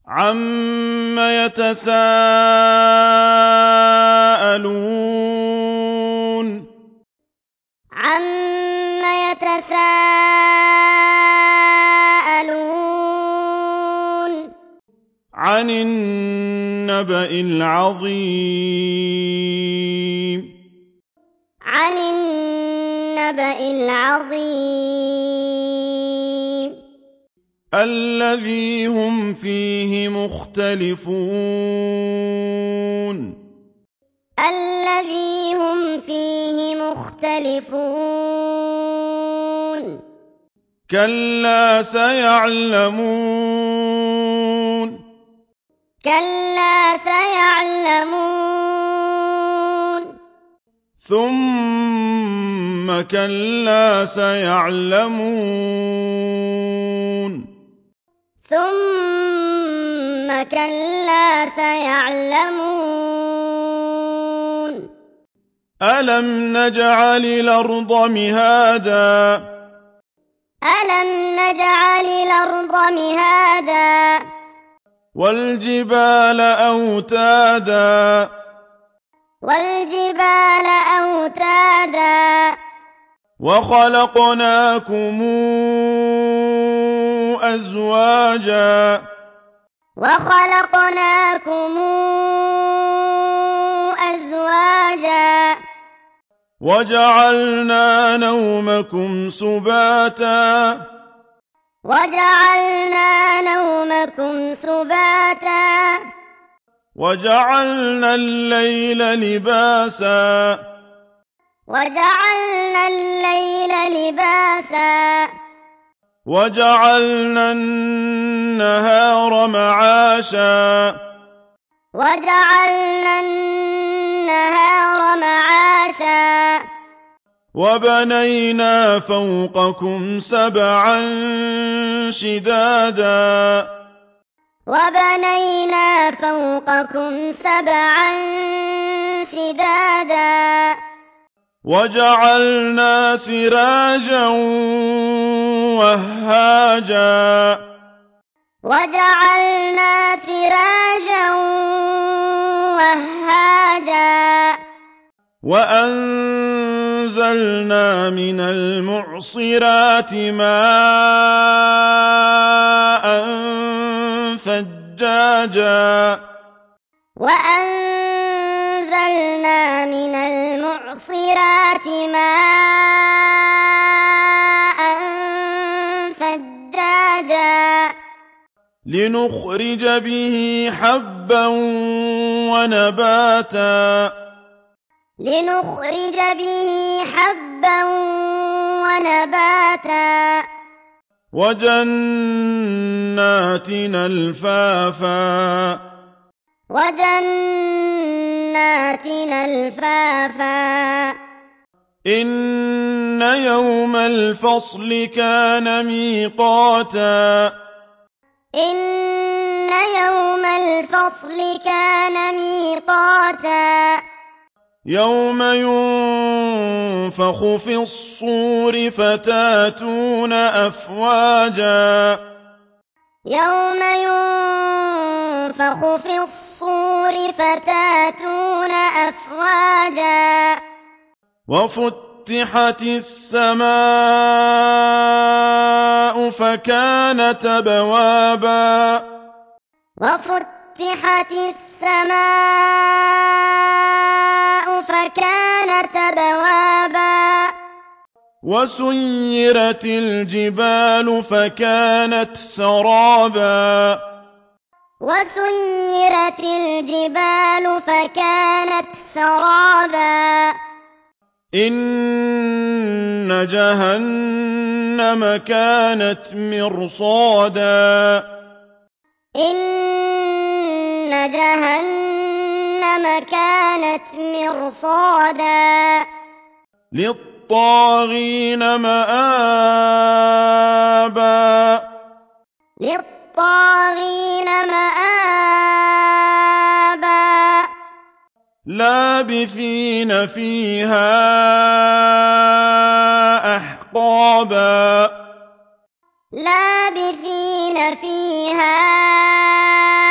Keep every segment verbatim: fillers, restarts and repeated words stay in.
عَمَّ يَتَسَاءَلُونَ عَمَّ يَتَسَاءَلُونَ عَنِ النَّبَإِ الْعَظِيمِ عَنِ النَّبَإِ الْعَظِيمِ الَّذِي هُمْ فِيهِ مُخْتَلِفُونَ الَّذِي هُمْ فِيهِ مُخْتَلِفُونَ كَلَّا سَيَعْلَمُونَ كَلَّا سَيَعْلَمُونَ ثُمَّ كَلَّا سَيَعْلَمُونَ ثُمَّ كَلَّا سَيَعْلَمُونَ أَلَمْ نَجْعَلِ الْأَرْضَ مِهَادًا أَلَمْ نَجْعَلِ الْأَرْضَ مِهَادًا وَالْجِبَالَ أَوْتَادًا وَالْجِبَالَ أَوْتَادًا وَخَلَقْنَاكُمْ أَزْوَاجًا وَخَلَقْنَاكُمْ أَزْوَاجًا وَجَعَلْنَا نَوْمَكُمْ سُبَاتًا وَجَعَلْنَا نَوْمَكُمْ سُبَاتًا وَجَعَلْنَا اللَّيْلَ لِبَاسًا وَجَعَلْنَا اللَّيْلَ لِبَاسًا وَجَعَلْنَا النَّهَارَ مَعَاشًا وَجَعَلْنَا النَّهَارَ مَعَاشًا وَبَنَيْنَا فَوْقَكُمْ سَبْعًا شِدَادًا وَبَنَيْنَا فَوْقَكُمْ سَبْعًا شِدَادًا وَجَعَلْنَا سِرَاجًا وَهَّاجًا وَجَعَلْنَا سِرَاجًا وَهَّاجًا وَأَنزَلْنَا مِنَ الْمُعْصِرَاتِ مَاءً ثَجَّاجًا وَأَنزَلْنَا مِنَ الْمُعْصِرَاتِ مَاءً ثَجَّاجًا لِنُخْرِجَ بِهِ حَبًّا وَنَبَاتًا لِنُخْرِجَ بِهِ حَبًّا وَنَبَاتًا وَجَنَّاتٍ أَلْفَافًا وَجَنَّاتٍ أَلْفَافًا إِنَّ يَوْمَ الْفَصْلِ كَانَ مِيقَاتًا إِنَّ يَوْمَ الْفَصْلِ كَانَ مِيقَاتًا يَوْمَ يُنفَخُ فِي الصُّورِ فَتَأْتُونَ أَفْوَاجًا يَوْمَ يُنفَخُ فِي الصُّورِ فَتَأْتُونَ أَفْوَاجًا وَفُتِحَتِ السَّمَاءُ فَكَانَتْ أَبْوَابًا وَفُتِحَتِ السَّمَاءُ فَكَانَتْ أَبْوَابًا وَسُيِّرَتِ الْجِبَالُ فَكَانَتْ سَرَابًا وَسُيِّرَتِ الْجِبَالُ فَكَانَتْ سَرَابًا إِنَّ جَهَنَّمَ كَانَتْ مِرْصَادًا إِنَّ جَهَنَّمَ كَانَتْ مِرْصَادًا لِّلطَّاغِينَ مَآبًا لِّلطَّاغِينَ مَآبًا لَّابِثِينَ فِيهَا أَحْقَابًا لَّابِثِينَ فِيهَا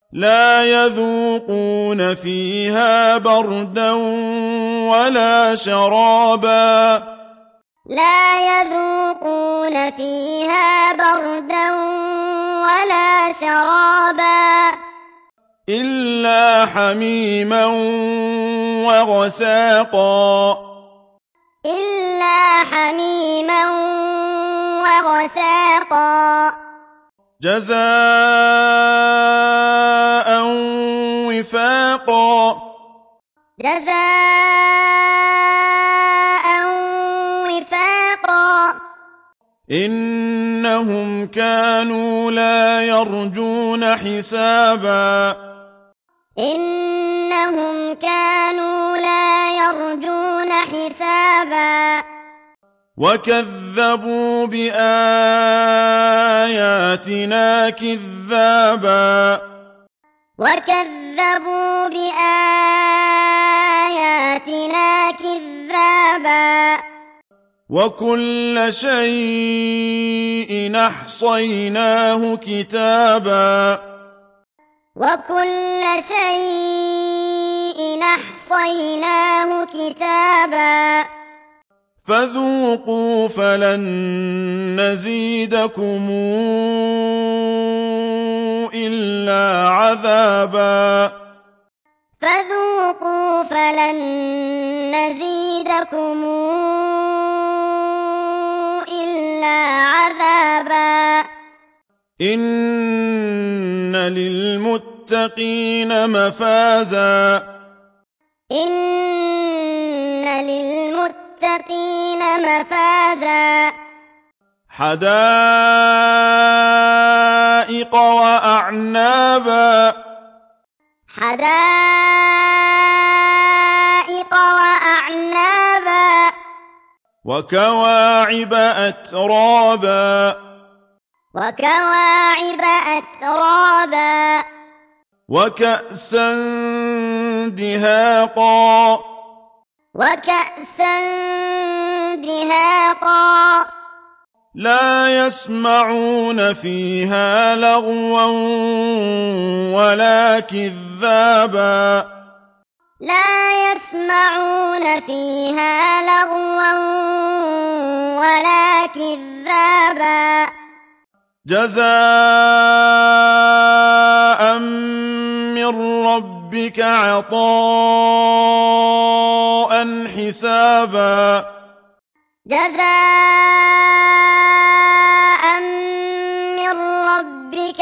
لا يذوقون فيها بردا ولا شرابا لا يذوقون فيها بردا ولا شرابا إلا حميما وغساقا إلا حميما وغساقا جزاء وفاقا جزاء وفاقا إنهم كانوا لا يرجون حسابا إنهم كانوا لا يرجون حسابا وكذبوا بآياتنا كذابا وكذبوا بآياتنا كذابا وكل شيء أحصيناه كتابا وكل شيء أحصيناه كتابا فذوقوا فلن نزيدكم إلا عذابا فذوقوا فلن نزيدكم إلا عذابا إن للمتقين مفازا إن للمتقين مفازا حدائق وأعنابا حدائق وأعنابا وكواعب أترابا وكواعب أترابا وكأسا دهاقا وكأسا دهاقا لا يسمعون فيها لغوا ولا كذابا لا يسمعون فيها لغوا ولا كذابا جزاء من ربك عطاء حسابا جزاء من ربك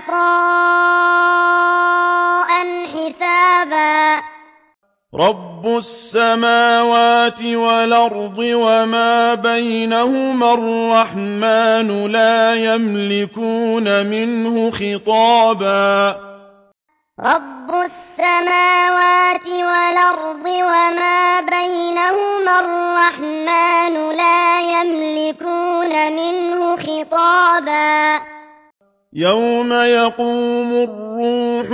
عطاء حسابا رب السماوات والأرض وما بينهما الرحمن لا يملكون منه خطابا رب السماوات والأرض وما بينهما الرحمن لا يملكون منه خطابا يوم يقوم الروح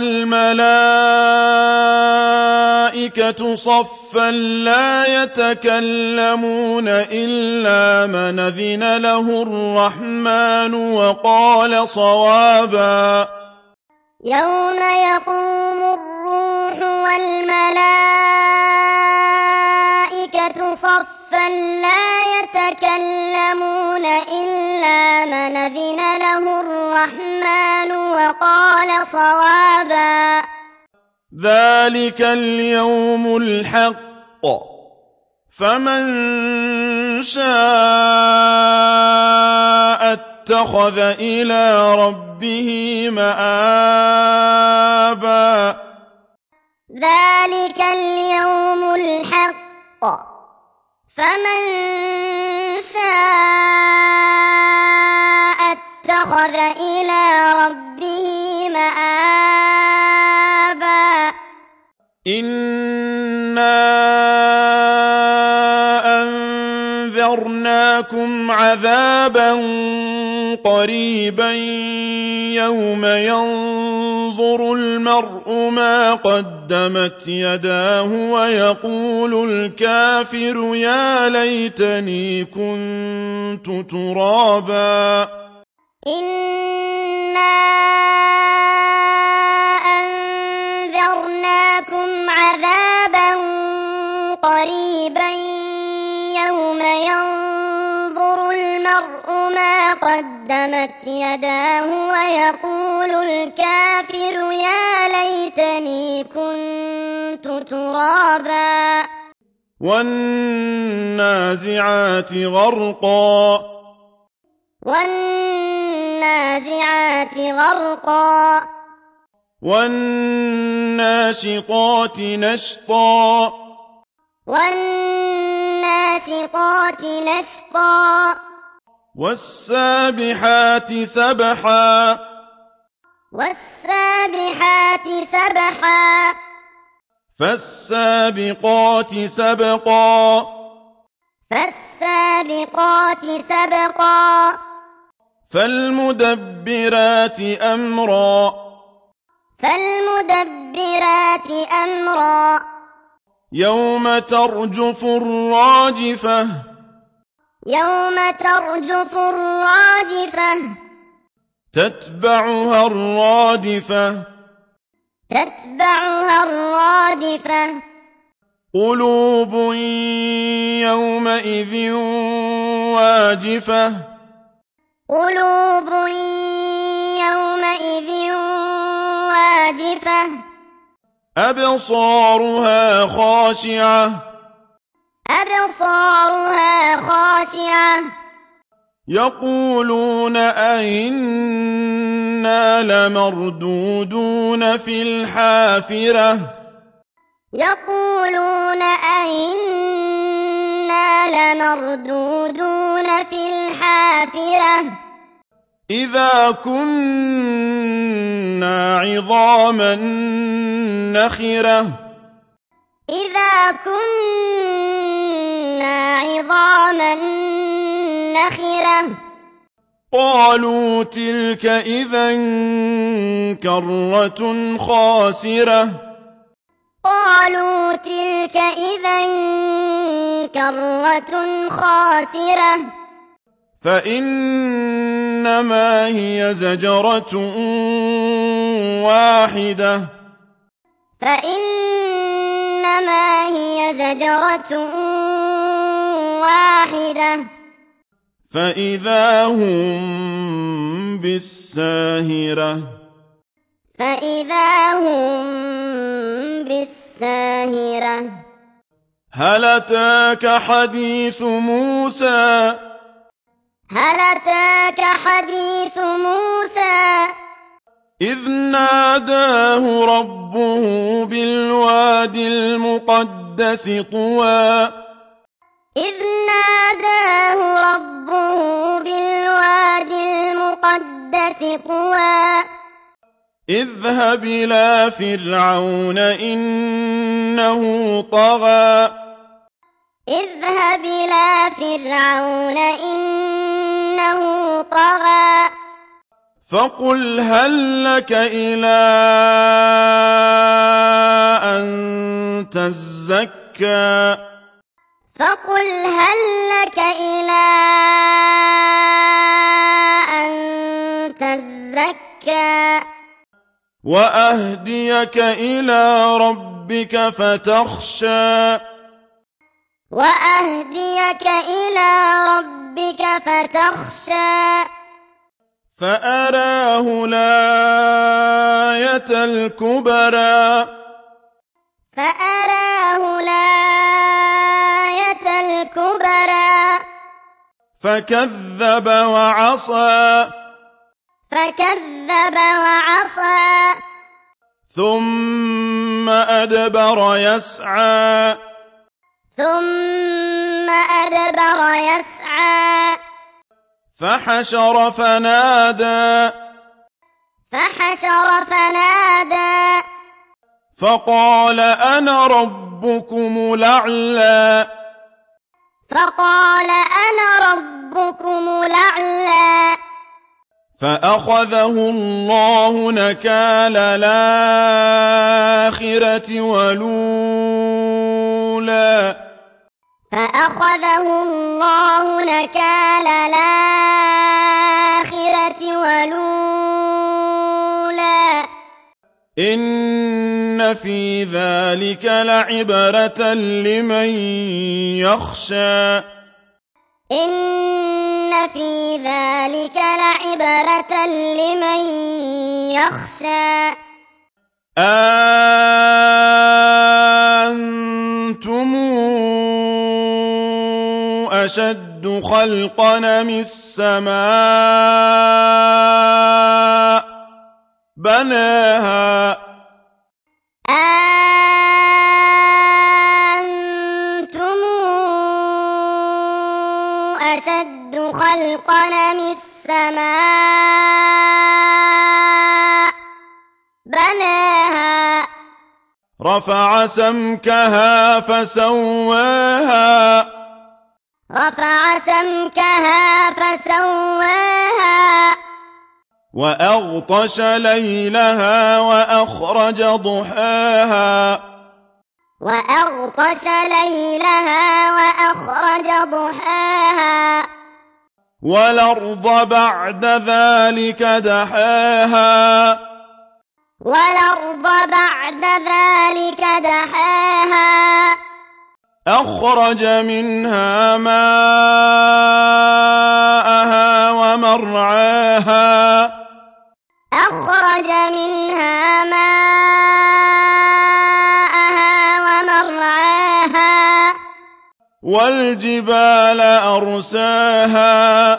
والملائكة صفا لا يتكلمون إلا من أذن له الرحمن وقال صوابا يوم يقوم الروح والملائكة صفا لا يتكلمون إلا من أذن له الرحمن وقال صوابا ذلك اليوم الحق فمن شاء اتخذ إلى ربه مآبا ذلك اليوم الحق فمن شاء اتخذ إلى ربه مآبا إنا أنذرناكم عذابا قريبا يوم ينظر المرء ما قدمت يداه ويقول الكافر يا ليتني كنت ترابا إنا ما قدمت يداه ويقول الكافر يا ليتني كنت ترابا والنازعات غرقا والنازعات غرقا والناشطات نشطا والناشطات نشطا والسابحات سبحا والسابحات سبحا فالسابقات سبقا فالسابقات سبقا فالمدبرات أمرا فالمدبرات أمرا يوم ترجف الراجفة يوم ترجف الراجفة تتبعها الرادفة تتبعها الرادفة قلوب يومئذ واجفة قلوب يومئذ واجفة أبصارها خاشعة أبصارها خاشعة يقولون أئنا لمردودون في الحافرة يقولون أئنا لمردودون في الحافرة إذا كنا عظاما نخرة إذا كنا عظاما نخرة قالوا تلك إذا كرة خاسرة قالوا تلك إذا كرة خاسرة فإنما هي زجرة واحدة فإنما هي زجرة واحدة فإذا هم بالساهرة فإذا هم بالساهرة هل أتاك حديث موسى هل أتاك حديث موسى إذ ناداه ربه بالوادي المقدس طوى إذ ناداه ربه بالوادي المقدس طوى اذهب إلى فرعون إنه طغى اذهب إلى فرعون إنه طغى فقل هل لك إلى أن تزكى فقل هل لك إلى أن تزكى وأهديك إلى ربك فتخشى وأهديك إلى ربك فتخشى فأراه الآية الكبرى فأراه الآية الكبرى فكذب وعصى فكذب وعصى ثم أدبر يسعى ثم أدبر يسعى فحشر فنادى فحشر فنادى فقال أنا ربكم الأعلى فقال أنا ربكم الأعلى فأخذه الله نكال الآخرة والأولى فأخذه الله نكال الآخرة والأولى إن في ذلك لعبرة لمن يخشى إن إن في ذلك لعبرة لمن يخشى أأنتم أشد خلقا من السماء بناها أأنتم أشد خلقا من السماء بناها رفع سمكها فسواها رفع سمكها فسواها وأغطش ليلها وأخرج ضحاها وأغطش ليلها وأخرج ضحاها والأرض بعد ذلك دحاها والأرض بعد ذلك دحاها أخرج منها ماءها ومرعاها أخرج منها ماءها ومرعاها والجبال أرساها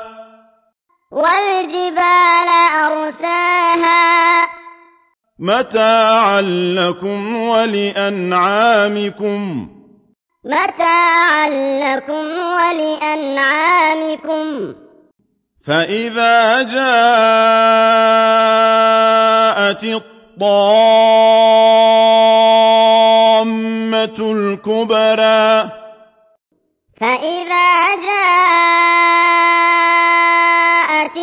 والجبال أرساها متاعا لكم ولأنعامكم متاعا لكم ولأنعامكم فإذا جاءت الطامة الكبرى فإذا جاءت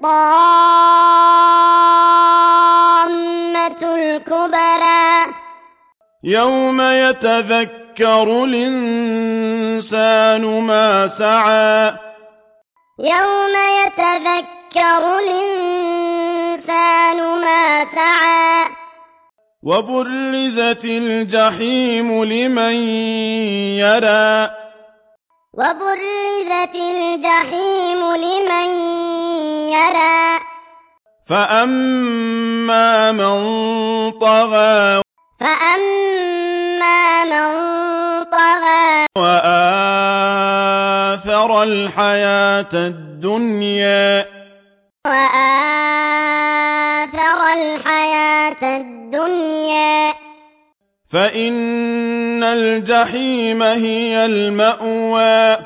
الطامة الكبرى يوم يتذكر الإنسان ما سعى يوم يتذكر الإنسان ما سعى وبرزت الجحيم لمن يرى وبرزت الجحيم لمن يرى فأما من طغى فأما من طغى وآثر الحياة الدنيا وآثر الحياة الدنيا فإن الجحيم هي المأوى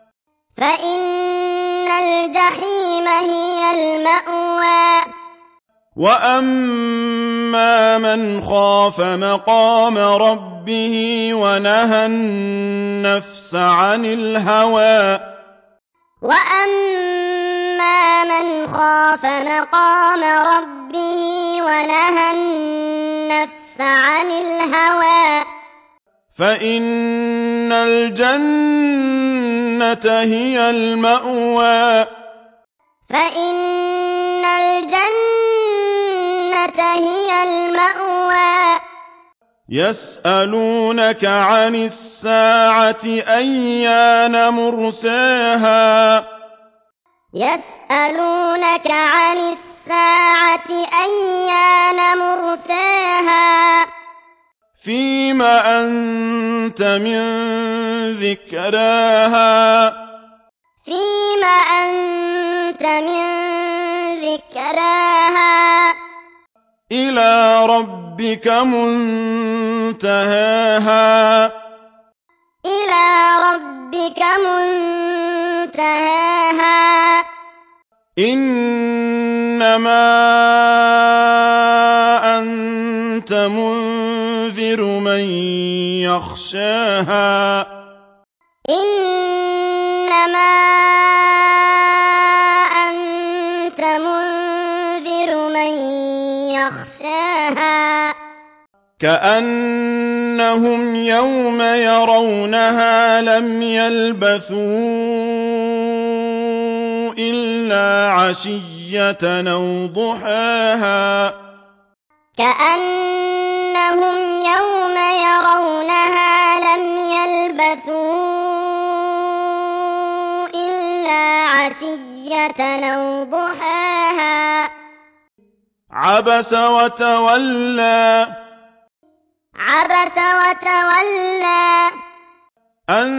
فإن الجحيم هي المأوى وأما من خاف مقام ربه ونهى النفس عن الهوى وأما من خاف مقام ربه ونهى النفس عن الهوى فإن الجنة هي المأوى فإن الجنة هي المأوى يسألونك عن الساعة أيان مرساها يسألونك عن الساعة أيان مرساها فيما أنت من ذكراها فيما أنت من ذكراها إلى ربك منتهاها إلى ربك منتهاها إنما أنت منذر من يخشاها إنما أنت منذر من يخشاها كأنهم يوم يرونها لم يلبثوا إلا عشية أو ضحاها كأنهم يوم يرونها لم يلبثوا إلا عشية عشية أو ضحاها عبس وتولى عبس وتولى أن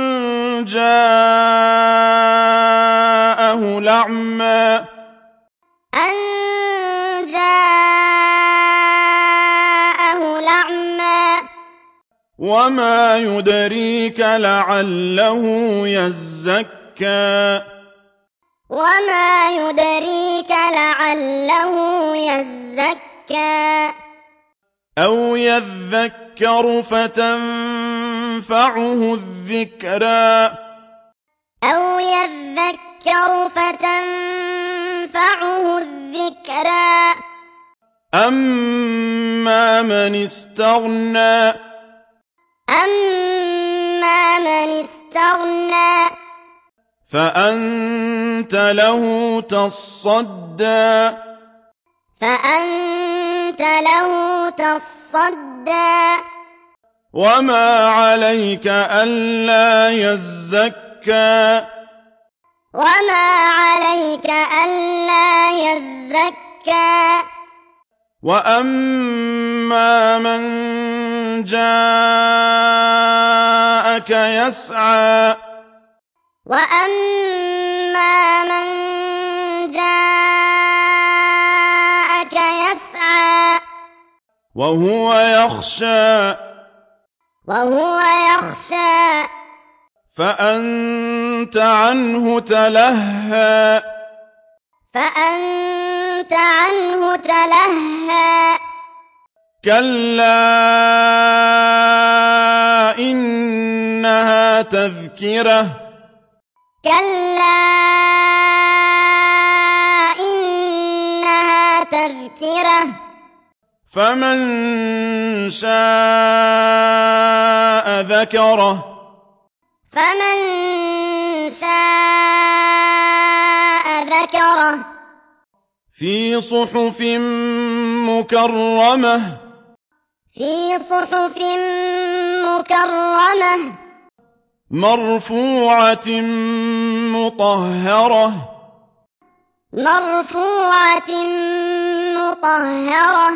جاءه الأعمى أن جاءه الأعمى وما يدريك لعله يزكى وما يدريك لعله يزكى أو يذكر فتنفعه الذكرى أو يذكر فتنفعه الذكرى أما من استغنى أما من استغنى فأنت له تصدى فأنت له تصدى وما عليك ألا يزكى وما عليك ألا يزكى وأما من جاءك يسعى وأما من جاءك يسعى وهو يخشى وهو يخشى فأنت عنه تلهى فأنت عنه تلهى كلا إنها تذكرة كلا إنها تذكرة فمن شاء ذكره فمن شاء ذكره في صحف مكرمة في صحف مكرمة مرفوعة مطهرة مرفوعة مطهرة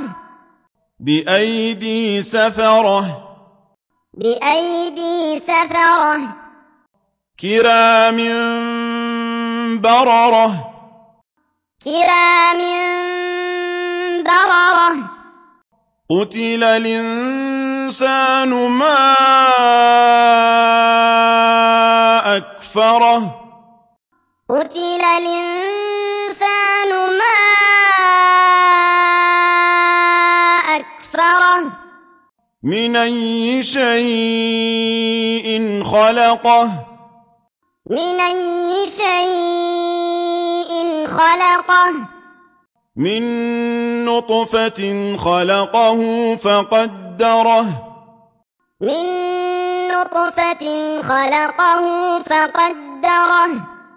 بأيدي سفرة بأيدي سفرة كرام بررة كرام بررة قتل الإنسان ما أكفره قتل الإنسان ما أكفره من أي شيء خلقه من أي شيء خلقه من نطفة خلقه فقدره من نطفة خلقه فقدره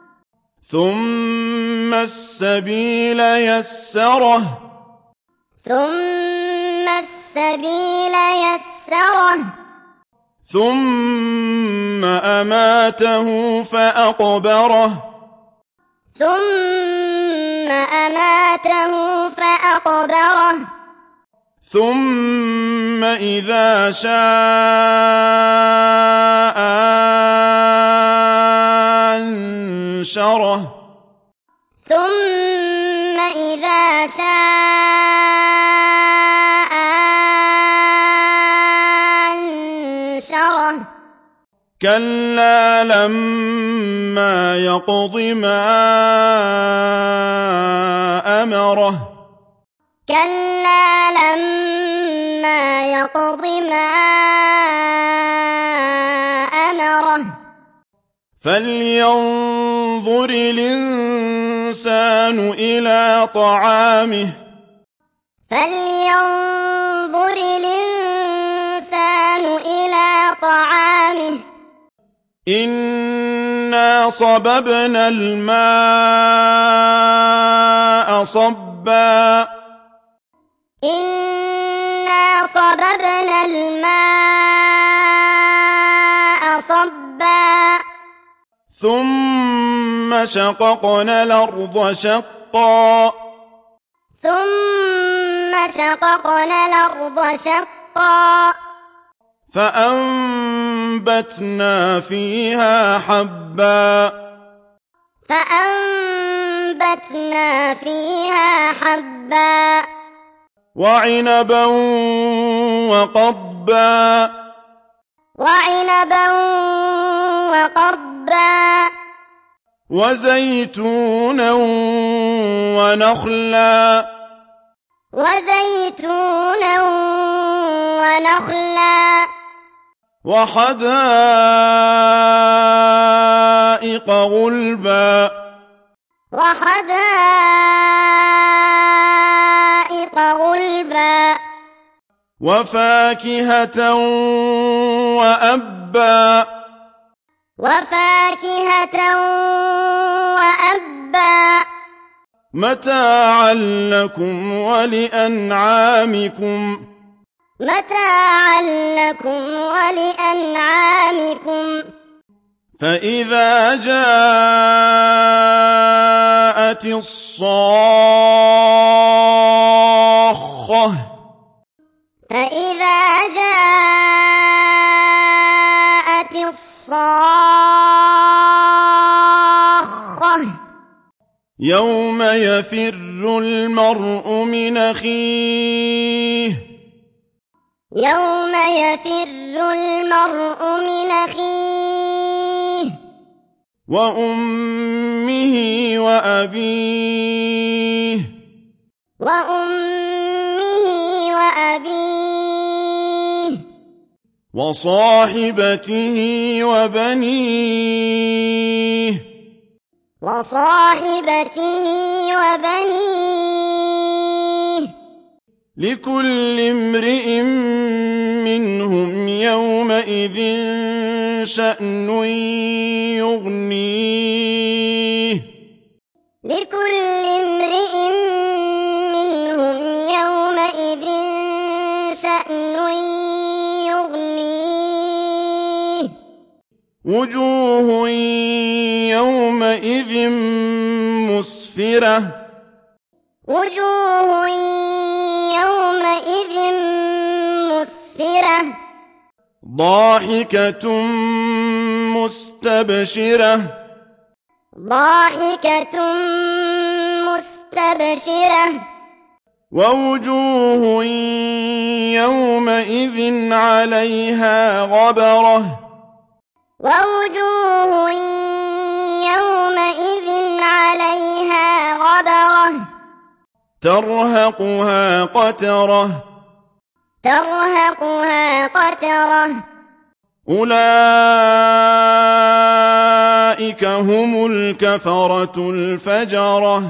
ثم السبيل يسره ثم السبيل يسره ثم أماته فأقبره ثم أماته فأقبره ثم إذا شاء أنشره ثم إذا شاء أنشره كلا لما يقض ما أمره كلا لما يقض ما أمره فلينظر الإنسان إلى طعامه فلينظر الإنسان إلى طعامه إنا صببنا الماء صبا إنا صببنا الماء صبا ثم ثم شققنا الأرض شقا ثم شققنا الأرض شقا فأنبتنا فيها حبا فأنبتنا فيها حبا وعنبا وقضبا وعنبا وقضبا وزيتونا ونخلا وزيتونا ونخلا وحدائق غلبا وحدائق غلبا وفاكهة وأبا وفاكهة وأبا متاعا لكم ولأنعامكم متاعا لكم ولأنعامكم فإذا جاءت الصاخة فإذا جاءت الصاخة يوم يفر المرء من أخيه يوم يفر المرء من أخيه وأمه وأبيه وأمه وأبيه وصاحبته وبنيه وصاحبته وبنيه لكل امرئ منهم يومئذ شأن يغنيه لكل امرئ منهم يومئذ شأن يغنيه وجوه يومئذ مسفرة وجوه يومئذ مسفرة ضاحكة مستبشرة ضاحكة مستبشرة ووجوه يومئذ عليها غبرة ووجوه يومئذ عليها غبرة ترهقها قترة ترهقها قترة أولئك هم الكفرة الفجرة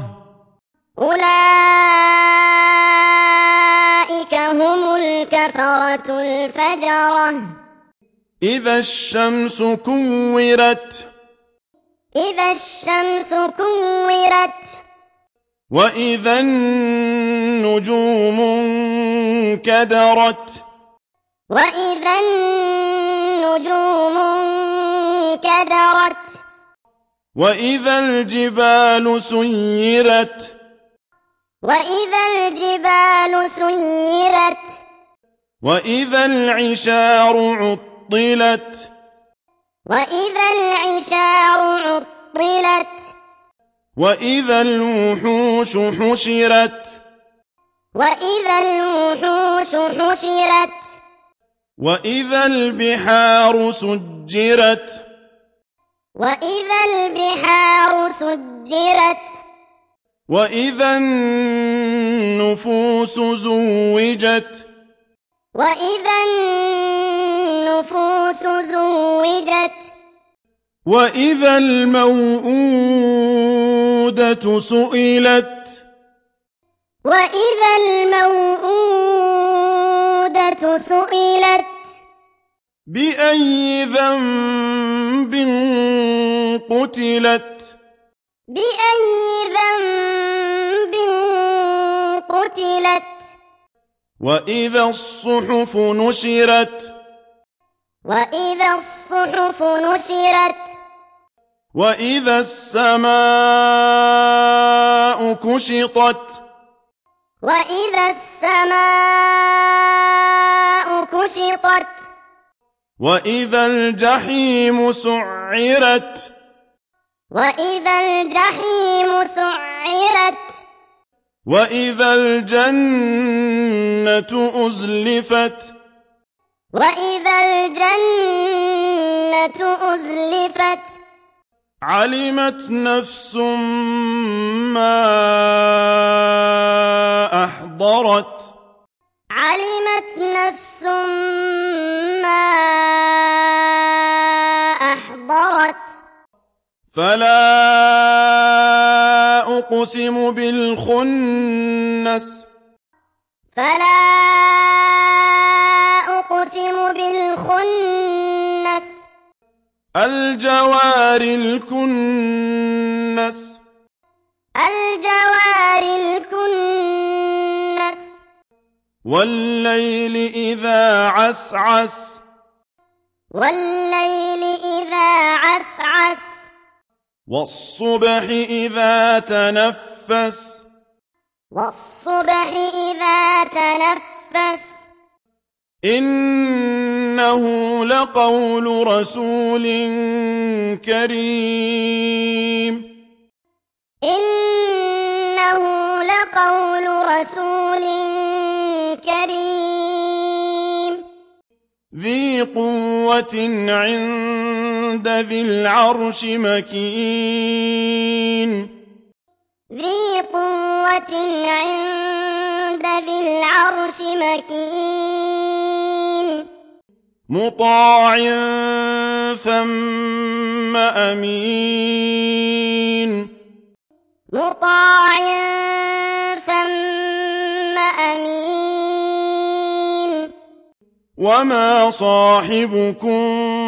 أولئك هم الكفرة الفجرة إذا الشمس كورت إذا الشمس كورت وإذا النجوم انكدرت وإذا النجوم انكدرت وإذا الجبال سيرت وإذا الجبال سيرت وإذا العشار عطلت وإذا العشار عطلت وإذا الوحوش حشرت وإذا الوحوش حشرت وإذا البحار سجرت وإذا البحار سجرت وإذا النفوس زوجت وإذا النفوس زوجت وإذا الموءودة سئلت وإذا الموءودة سئلت بأي ذنب قتلت بأي ذنب قتلت وإذا الصحف نشرت وإذا الصحف نشرت وإذا السماء كشطت وإذا السماء كشطت وإذا الجحيم سعرت وإذا الجحيم سعرت وإذا الجنة أزلفت وإذا الجنة أزلفت علمت نفس ما أحضرت علمت نفس ما أحضرت فلا أقسم بالخنس فلا أقسم بالخنس الجوار الكنس الجوار الكنس والليل إذا عسعس والليل إذا عسعس والصبح إذا تنفس والصبح إذا تنفس إنه لقول رسول كريم إنه لقول رسول كريم ذي قوة عند ذي العرش مكين ذي قوة عند ذي العرش مكين مطاع ثم أمين مطاع ثم أمين وما صاحبكم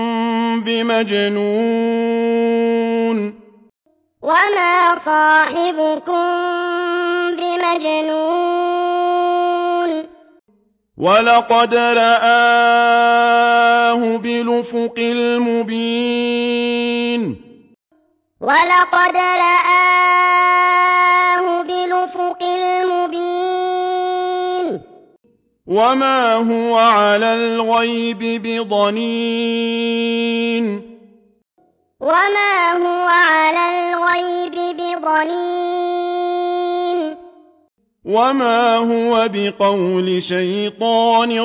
بمجنون وما صاحبكم بمجنون ولقد رآه بالأفق المبين ولقد رآه بالأفق المبين وما هو على الغيب بضنين وما هو على الغيب بضنين وما هو بقول شيطان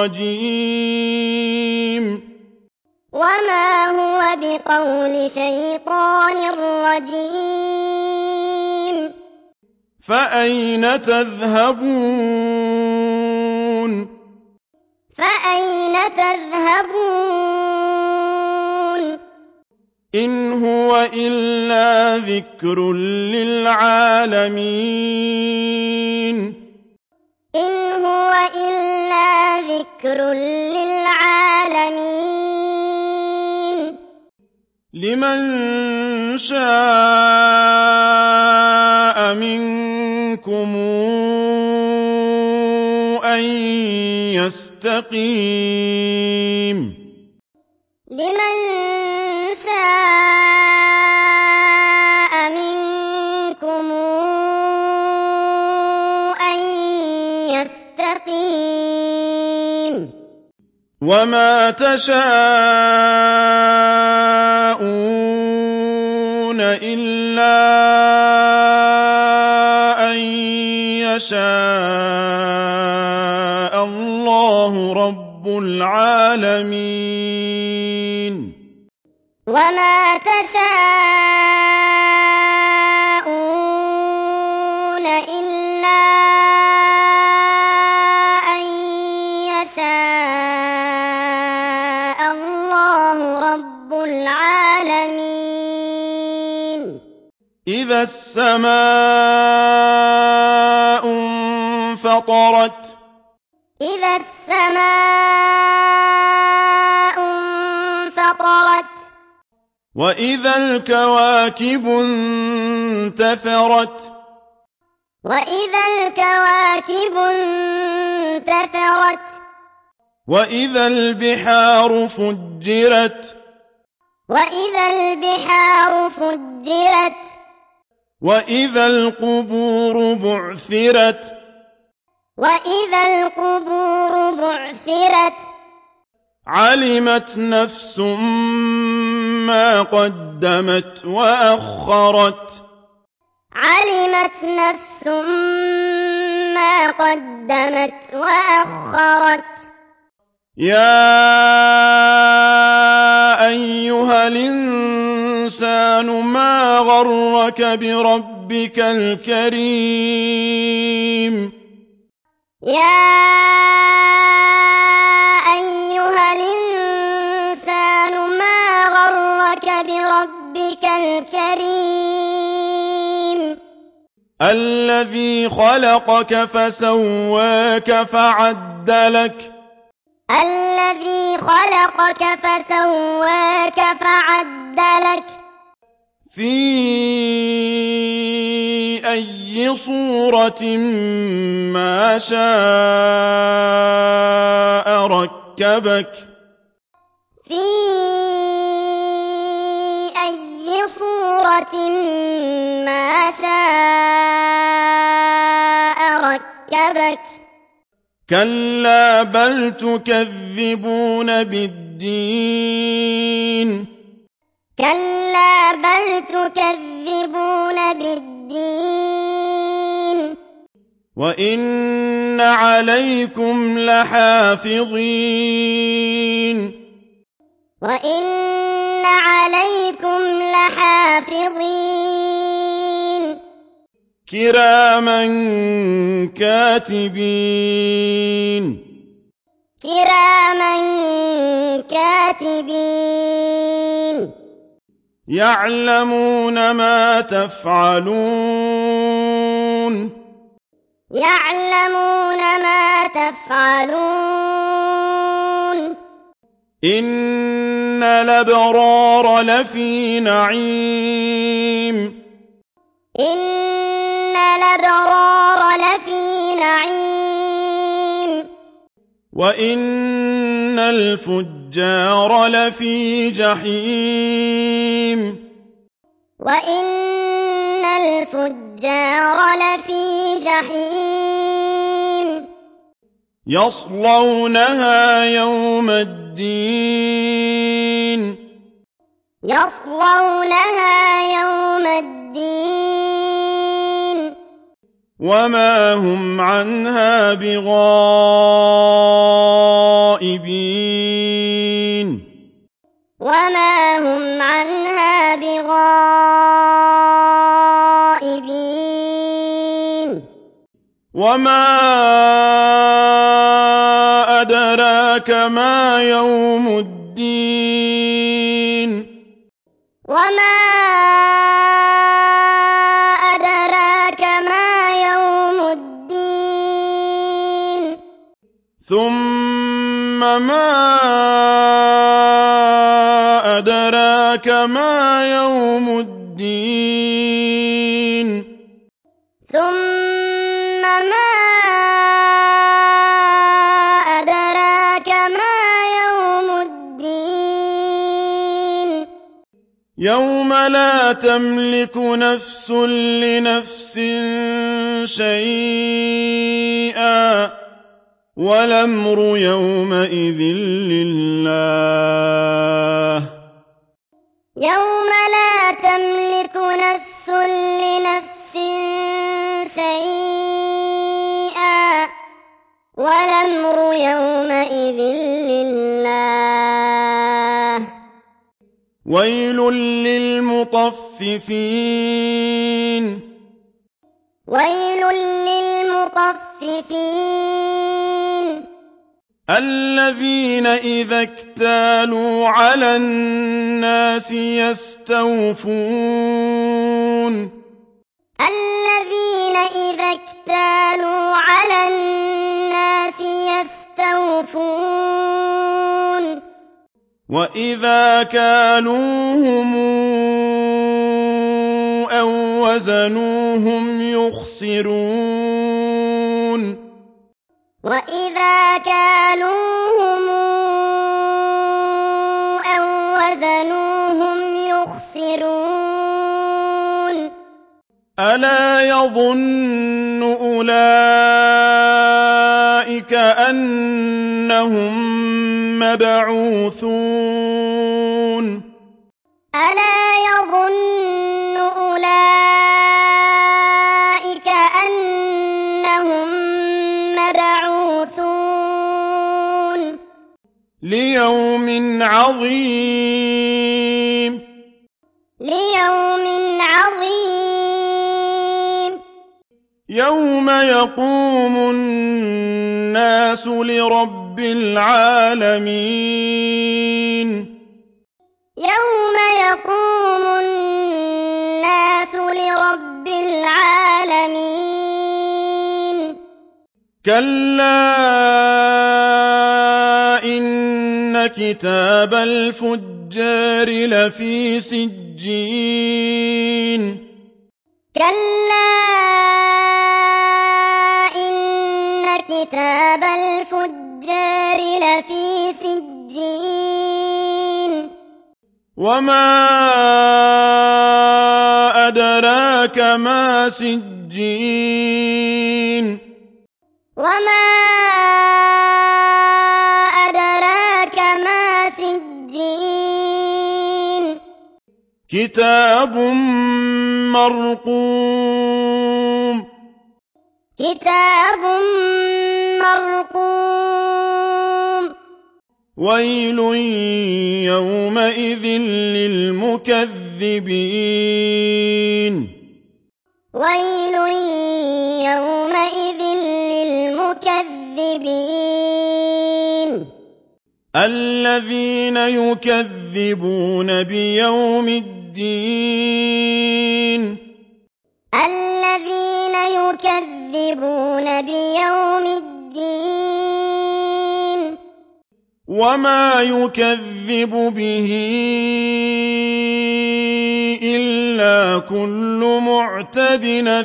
رجيم وما هو بقول شيطان رجيم فأين تذهبون فأين تذهبون إن هو إلا ذكر للعالمين إن هو إلا ذكر للعالمين لمن شاء منكم أن يستقيم لمن شاء منكم أن يستقيم وما تشاءون إلا أن يشاء الله رب العالمين وما تشاءون إلا أن يشاء الله رب العالمين إذا السماء انفطرت إذا السماء انفطرت وإذا الكواكب انتثرت وإذا الكواكب انتثرت وإذا البحار فجرت وإذا البحار فجرت وإذا القبور بعثرت وإذا القبور بعثرت علمت نفس ما قدمت وأخرت علمت نفس ما قدمت وأخرت يا أيها الإنسان ما غرك بربك الكريم يا أيها الإنسان ما غرك بربك الكريم الذي خلقك فسواك فعدلك الذي خلقك فسواك فعدلك في أي صورة ما شاء ركبك في أي صورة ما شاء ركبك كلا بل تكذبون بالدين كلا بل تكذبون بالدين وإن عليكم لحافظين وإن عليكم لحافظين كراما كاتبين كراما كاتبين يعلمون ما تفعلون يعلمون ما تفعلون إن الأبرار لفي نعيم إن الأبرار لفي نعيم وإن الفجار لفي جحيم وإن الفجار لفي جحيم يصلونها يوم الدين يصلونها يوم الدين وما هم عنها بغائبين وما هم عنها بغائبين وما أدراك ما يوم الدين وما أدراك ما يوم الدين ثم ما أدراك ما يوم الدين ثم ما أدراك ما يوم الدين يوم لا تملك نفس لنفس شيئا والأمر يومئذ لله يوم لا تملك نفس لنفس شيئا والأمر يومئذ لله ويل للمطففين ويل للمطففين الذين إذا اكتالوا على الناس يستوفون الذين إذا اكتالوا على الناس يستوفون وإذا كالوهم أو وزنوهم يخسرون وإذا كالوهم أو وزنوهم ألا يظن أولئك أنهم مبعوثون ألا يظن أولئك أنهم مبعوثون ليوم عظيم ليوم عظيم يوم يقوم الناس لرب العالمين يوم يقوم الناس لرب العالمين كلا إن كتاب الفجار لفي سجين كلا إن كتاب الفجار لفي سجين وما أدراك ما سجين وما أدراك ما سجين كتاب مرقوم كتاب مرقوم ويل يومئذ للمكذبين ويل يومئذ للمكذبين الذين يكذبون بيوم الدين الذين يكذبون بيوم الدين وما يكذب به إلا كل معتد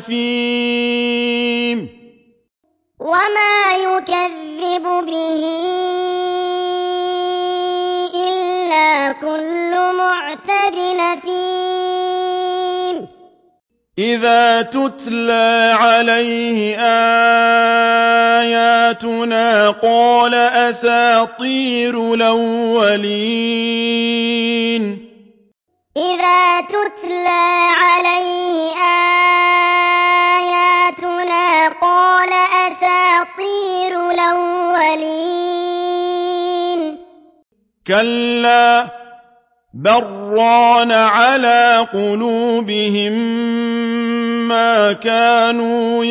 أثيم وما يكذب به إلا كل معتد أثيم إذا تتلى عليه آياتنا قال أساطير الأولين إذا تتلى عليه آياتنا قال أساطير الأولين كلا بل ران على قلوبهم ما كانوا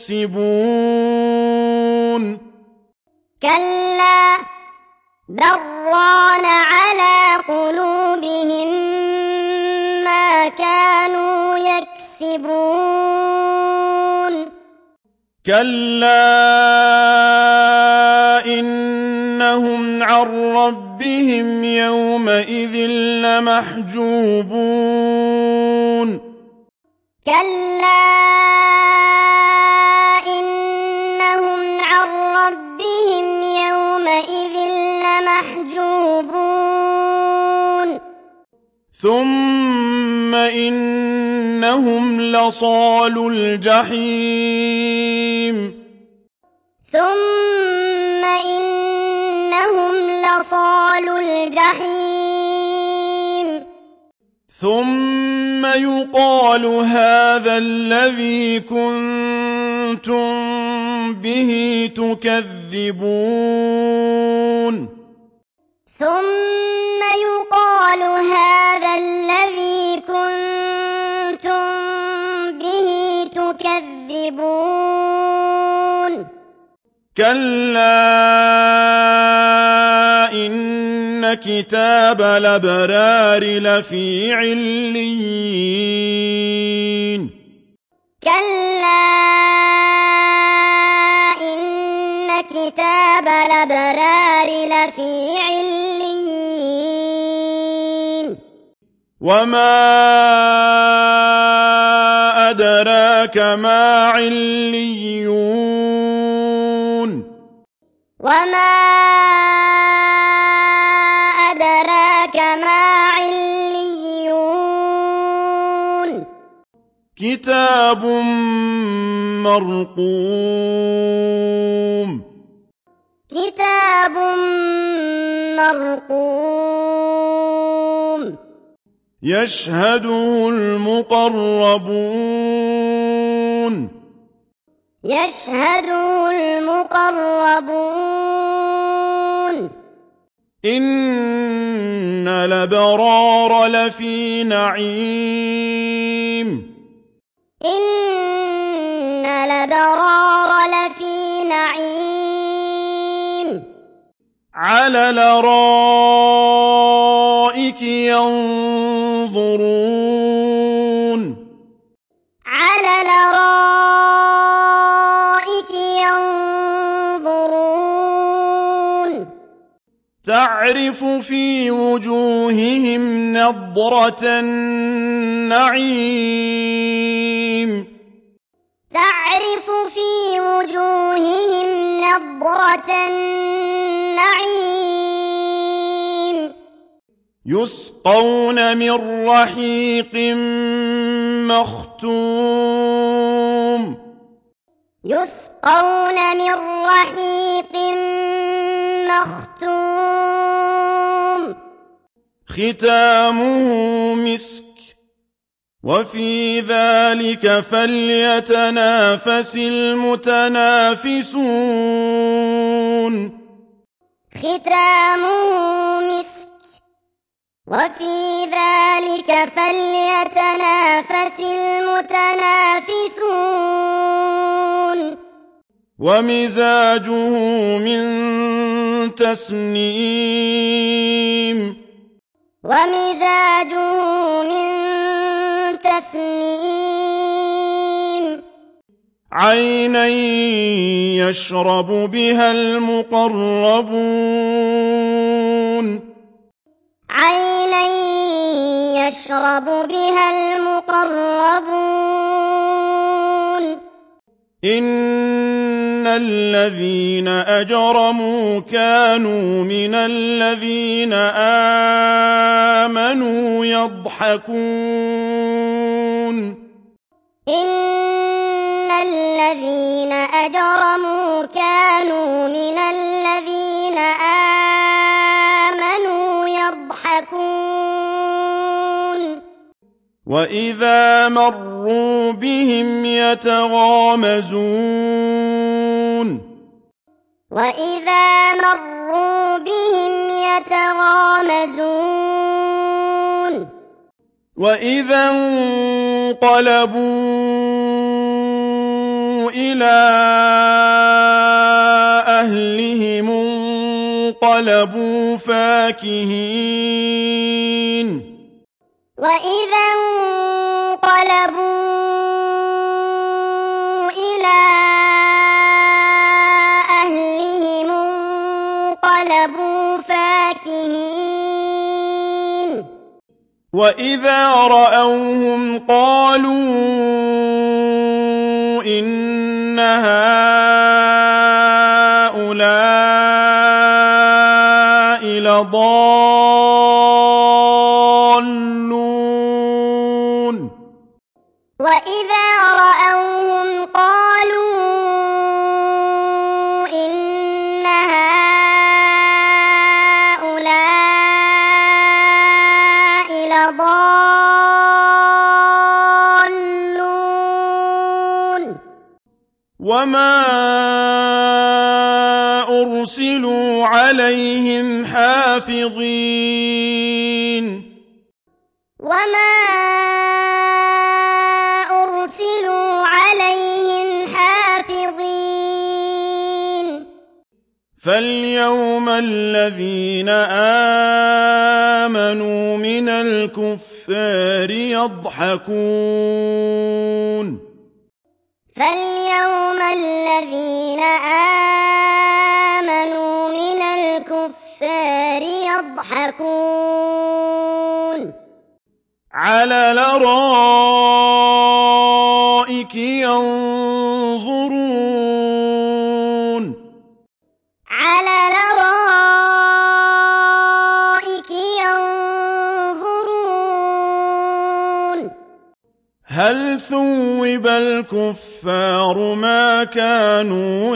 يكسبون كلا بل ران على قلوبهم ما كانوا يكسبون كلا إنهم عن ربهم يومئذ لمحجوبون كلا إنهم عن ربهم يومئذ لمحجوبون ثم إنهم لصالو الجحيم ثم إنهم لصالو الجحيم ثم يقال هذا الذي كنتم به تكذبون ثم يقال هذا الذي كنتم به تكذبون كلا إن كتاب الأبرار لفي عليين كلا إن كتاب الأبرار لفي عليين وما أدراك ما عليون وما أدراك ما عليون كتاب مرقوم كتاب مرقوم يشهده المقربون يشهده المقربون إن الأبرار لفي نعيم إن الأبرار لفي نعيم على الأرائك ينظرون على الأرائك ينظرون تعرف في وجوههم نضرة النعيم تعرف في وجوههم نضرة النعيم يسقون من رحيق مختوم يسقون من رحيق مختوم ختامه مسك وفي ذلك فليتنافس المتنافسون ختامه مسك وفي ذلك فليتنافس المتنافسون ومزاجه من تسنيم ومزاجه من تسنيم عينا يشرب بها المقربون عينا يشرب بها المقربون إن الذين أجرموا كانوا من الذين آمنوا يضحكون إن الذين أجرموا كانوا من الذين آمنوا يضحكون وإذا مروا بهم يتغامزون وإذا مروا بهم يتغامزون وإذا انقلبوا إلى أهلهم انقلبوا فاكهين وإذا انقلبوا إلى أهلهم انقلبوا فاكهين وإذا رأوهم قالوا إن هؤلاء لضالون وإذا رأوهم قالوا إن هؤلاء لضالون وما أرسلوا عليهم حافظين وما أرسلوا عليهم حافظين فاليوم الذين آمنوا من الكفار يضحكون فاليوم الذين آمنوا من الكفار يضحكون على الأرائك ينظرون على الأرائك ينظرون هل ثوب الكفار ما كانوا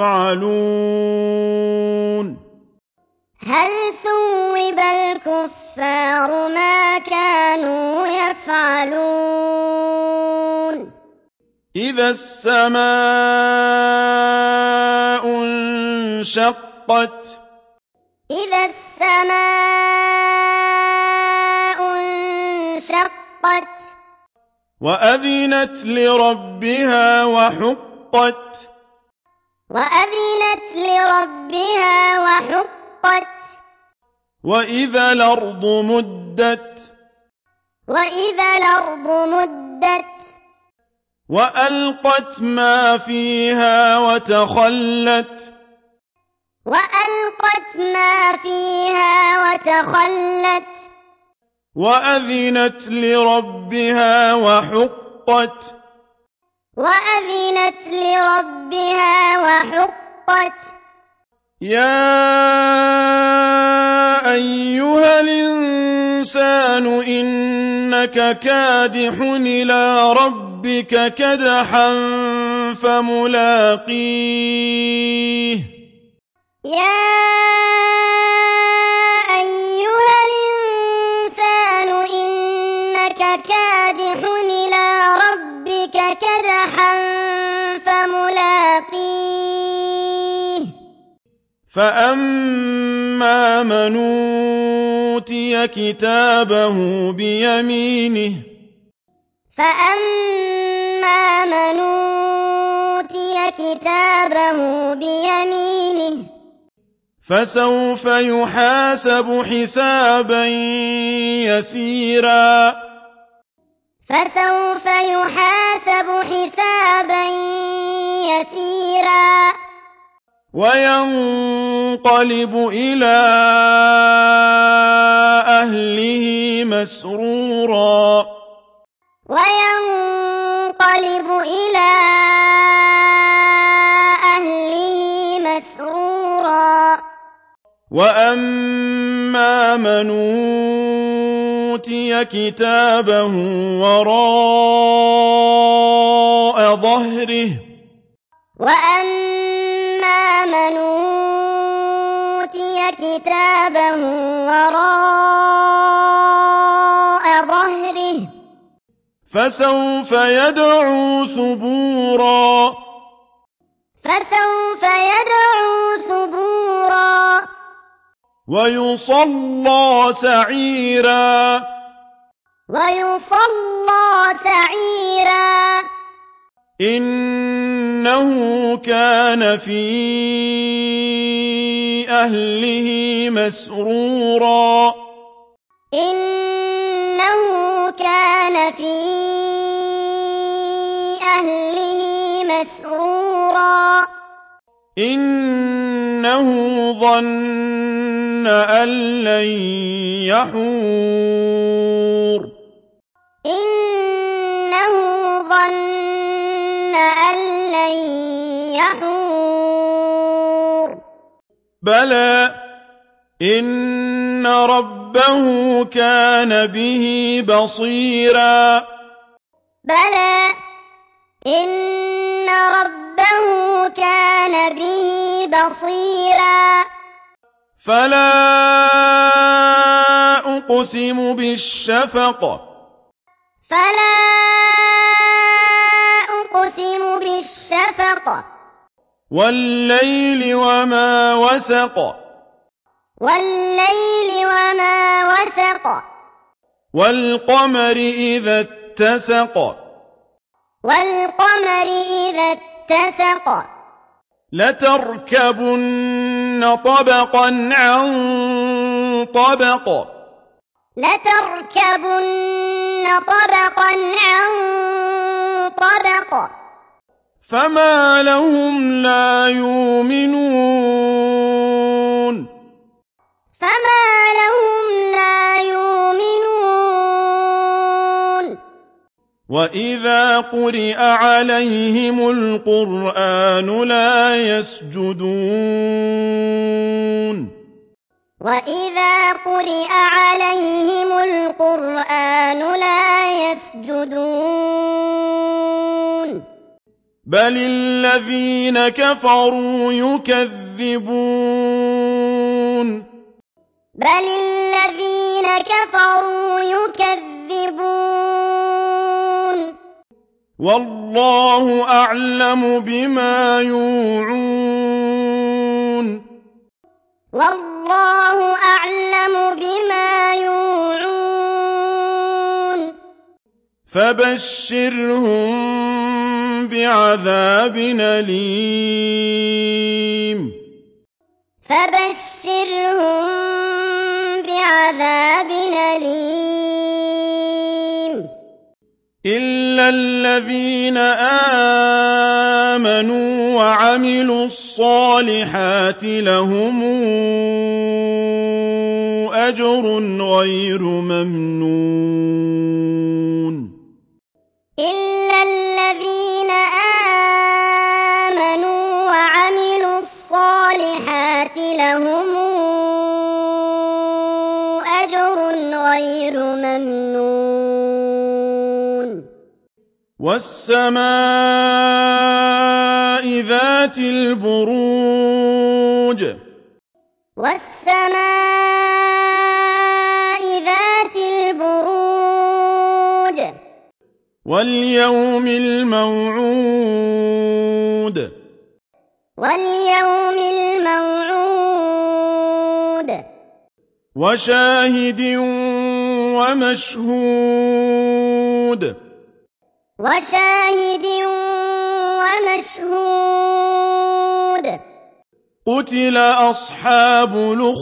يفعلون هل ثوب الكفار ما كانوا يفعلون إذا السماء انشقت إذا السماء انشقت وأذنت لربها وحقت وأذنت لربها وحقت وإذا الأرض مدت وإذا الأرض مدت وألقت ما فيها وتخلت وألقت ما فيها وتخلت وأذنت لربها وحقت وأذنت لربها وحقت يا أيها الإنسان إنك كادح إلى ربك كدحا فملاقيه يا أيها الإنسان إنك كادح إلى ربك كدحا فملاقيه فأما من أوتي كتابه بيمينه فأما من أوتي كتابه بيمينه فسوف يحاسب حسابا يسيرا فسوف يحاسب حسابا يسيرا وينقلب إلى أهله مسرورا وينقلب إلى أهله مسرورا وأما من أوتي كتابه وراء ظهره وأما من أوتي كتابه وراء ظهره فسوف يدعو ثبورا فسوف يدعو ثبورا ويصلى سعيرا ويصلى سعيرا إنه كان في أهله مسرورا إنه كان في أهله مسرورا إنه ظن أن لن يحور إنه ظن أن لن يحور بلى إن ربه كان به بصيرا بلى إن ربه كان به بصيرا فلا أقسم بالشفق فلا أقسم بالشفق والليل وما وسق والليل وما وسق والقمر إذا اتسق والقمر إذا اتسق لتركبن طبقا عن طبق لتركبن طبقا عن طبق فما لهم لا يؤمنون فما لهم لا يؤمنون وإذا قرئ عليهم القرآن لا يسجدون وإذا قرئ عليهم القرآن لا يسجدون بل الذين كفروا يكذبون بل الذين كفروا يكذبون والله أعلم بما يوعون والله أعلم بما يوعون فبشرهم بعذاب أليم فبشرهم بعذاب أليم إلا الذين آمنوا وعملوا الصالحات لهم أجر غير ممنون إلا الذين آمنوا وعملوا الصالحات لهم أجر غير ممنون والسماء ذات البروج والسماء ذات البروج واليوم الموعود واليوم الموعود وشاهد ومشهود وشاهد ومشهود قتل أصحاب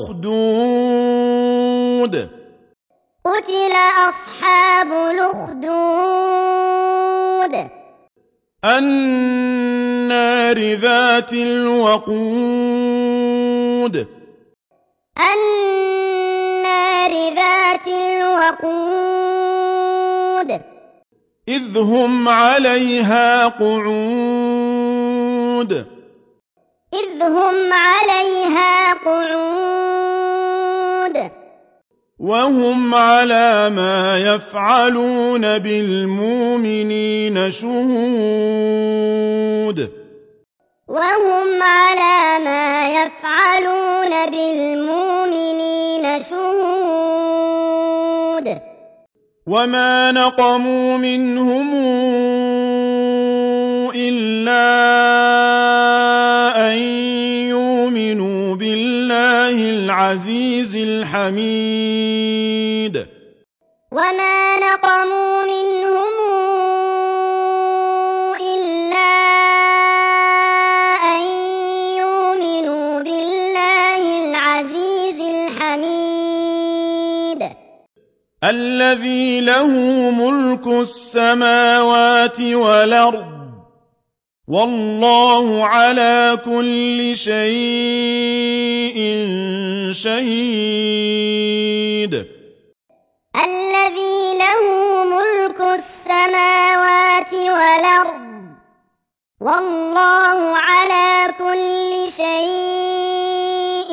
الأخدود قتل أصحاب الأخدود النار ذات الوقود النار ذات الوقود إذ هم عليها قعود إذ هم عليها قعود وهم على ما يفعلون بالمؤمنين شهود وهم على ما يفعلون بالمؤمنين شهود وما نقموا منهم إلا أن يؤمنوا بالله العزيز الحميد وما نقموا منهم إلا أن يؤمنوا بالله العزيز الحميد الذي له ملك السماوات والأرض والله على كل شيء شهيد الذي له ملك السماوات والأرض والله على كل شيء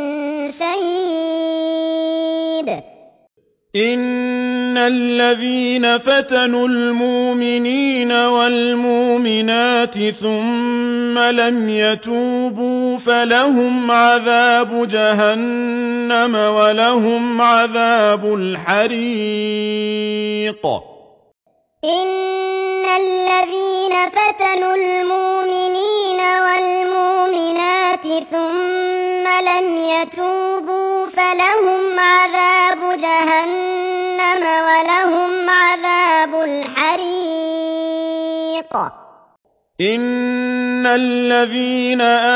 شهيد إن الذين فتنوا المؤمنين والمؤمنات ثم لم يتوبوا فلهم عذاب جهنم ولهم عذاب الحريق إن الذين فتنوا المؤمنين والمؤمنات ثم لم يتوبوا فلهم عذاب جهنم ولهم عذاب الحريق إن الذين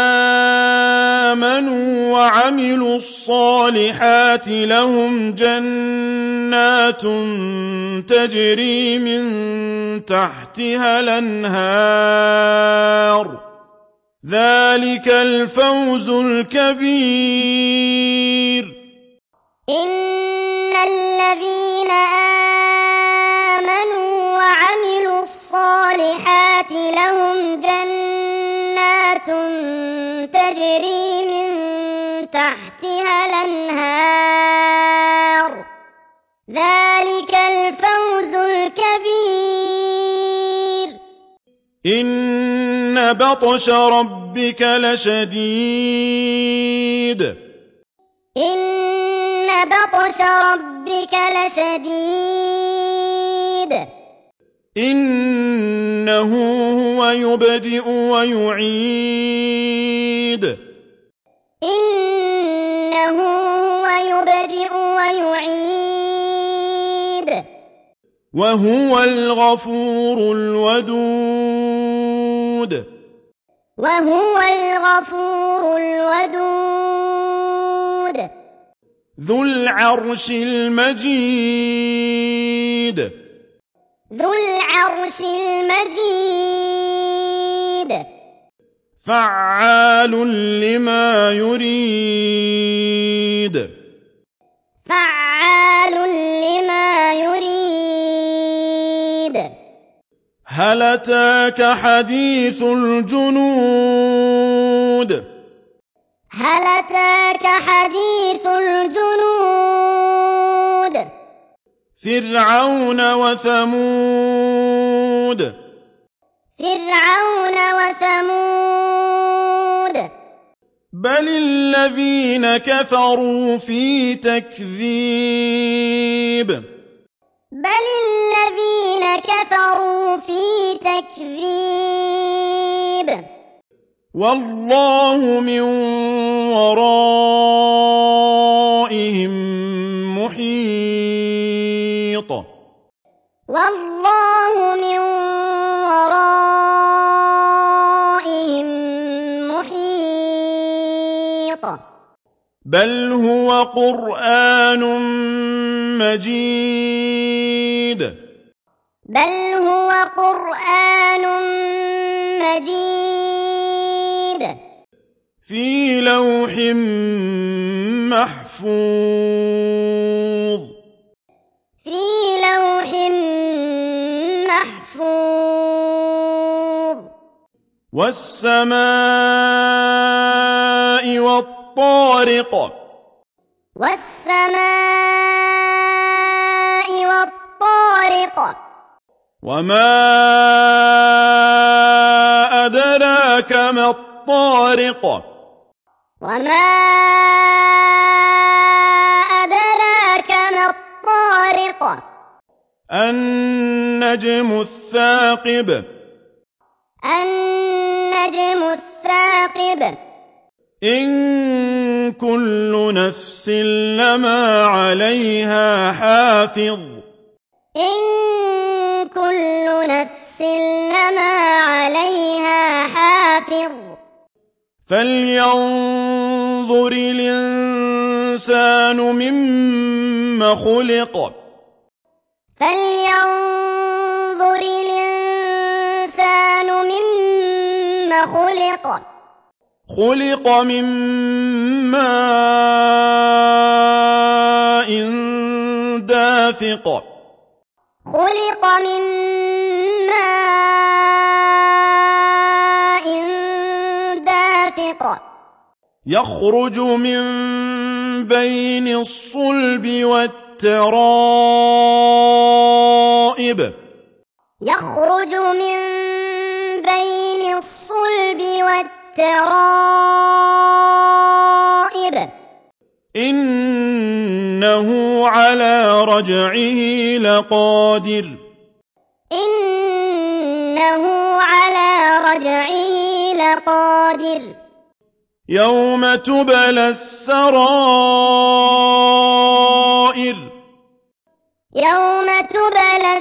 آمنوا وعملوا الصالحات لهم جنات تجري من تحتها الأنهار ذلك الفوز الكبير إن الذين آمنوا وعملوا الصالحات لهم جنات تجري من تحتها الأنهار ذلك الفوز الكبير إن إن بطش ربك لشديد إن بطش ربك لشديد إنه هو يبدئ ويعيد إنه هو يبدئ ويعيد وهو الغفور الودود وهو الغفور الودود ذو العرش المجيد ذو العرش المجيد فعال لما يريد فعال لما يريد هل أتاك حديث الجنود هل أتاك حديث الجنود فرعون وثمود فرعون وثمود بل الذين كفروا في تكذيب بل الذين كفروا في تكذيب والله من ورائهم محيط والله من ورائهم محيط بل هو قرآن مجيد بل هو قرآن مجيد في لوح محفوظ في لوح محفوظ والسماء والطارق والسماء والطارق وما أدراك ما الطارق وما أدراك ما الطارق النجم الثاقب النجم الثاقب إن كل نفس لما عليها حافظ إن كل نفس لما عليها حافظ فلينظر الإنسان مما خلق فلينظر الإنسان مما خلق خلق من ماء دافق خلق من ماء دافق يخرج من بين الصلب والترائب يخرج من بين الصلب والترائب إنه على رجعه لقادر إنه على رجعه لقادر يوم تبلى السرائر يوم تبلى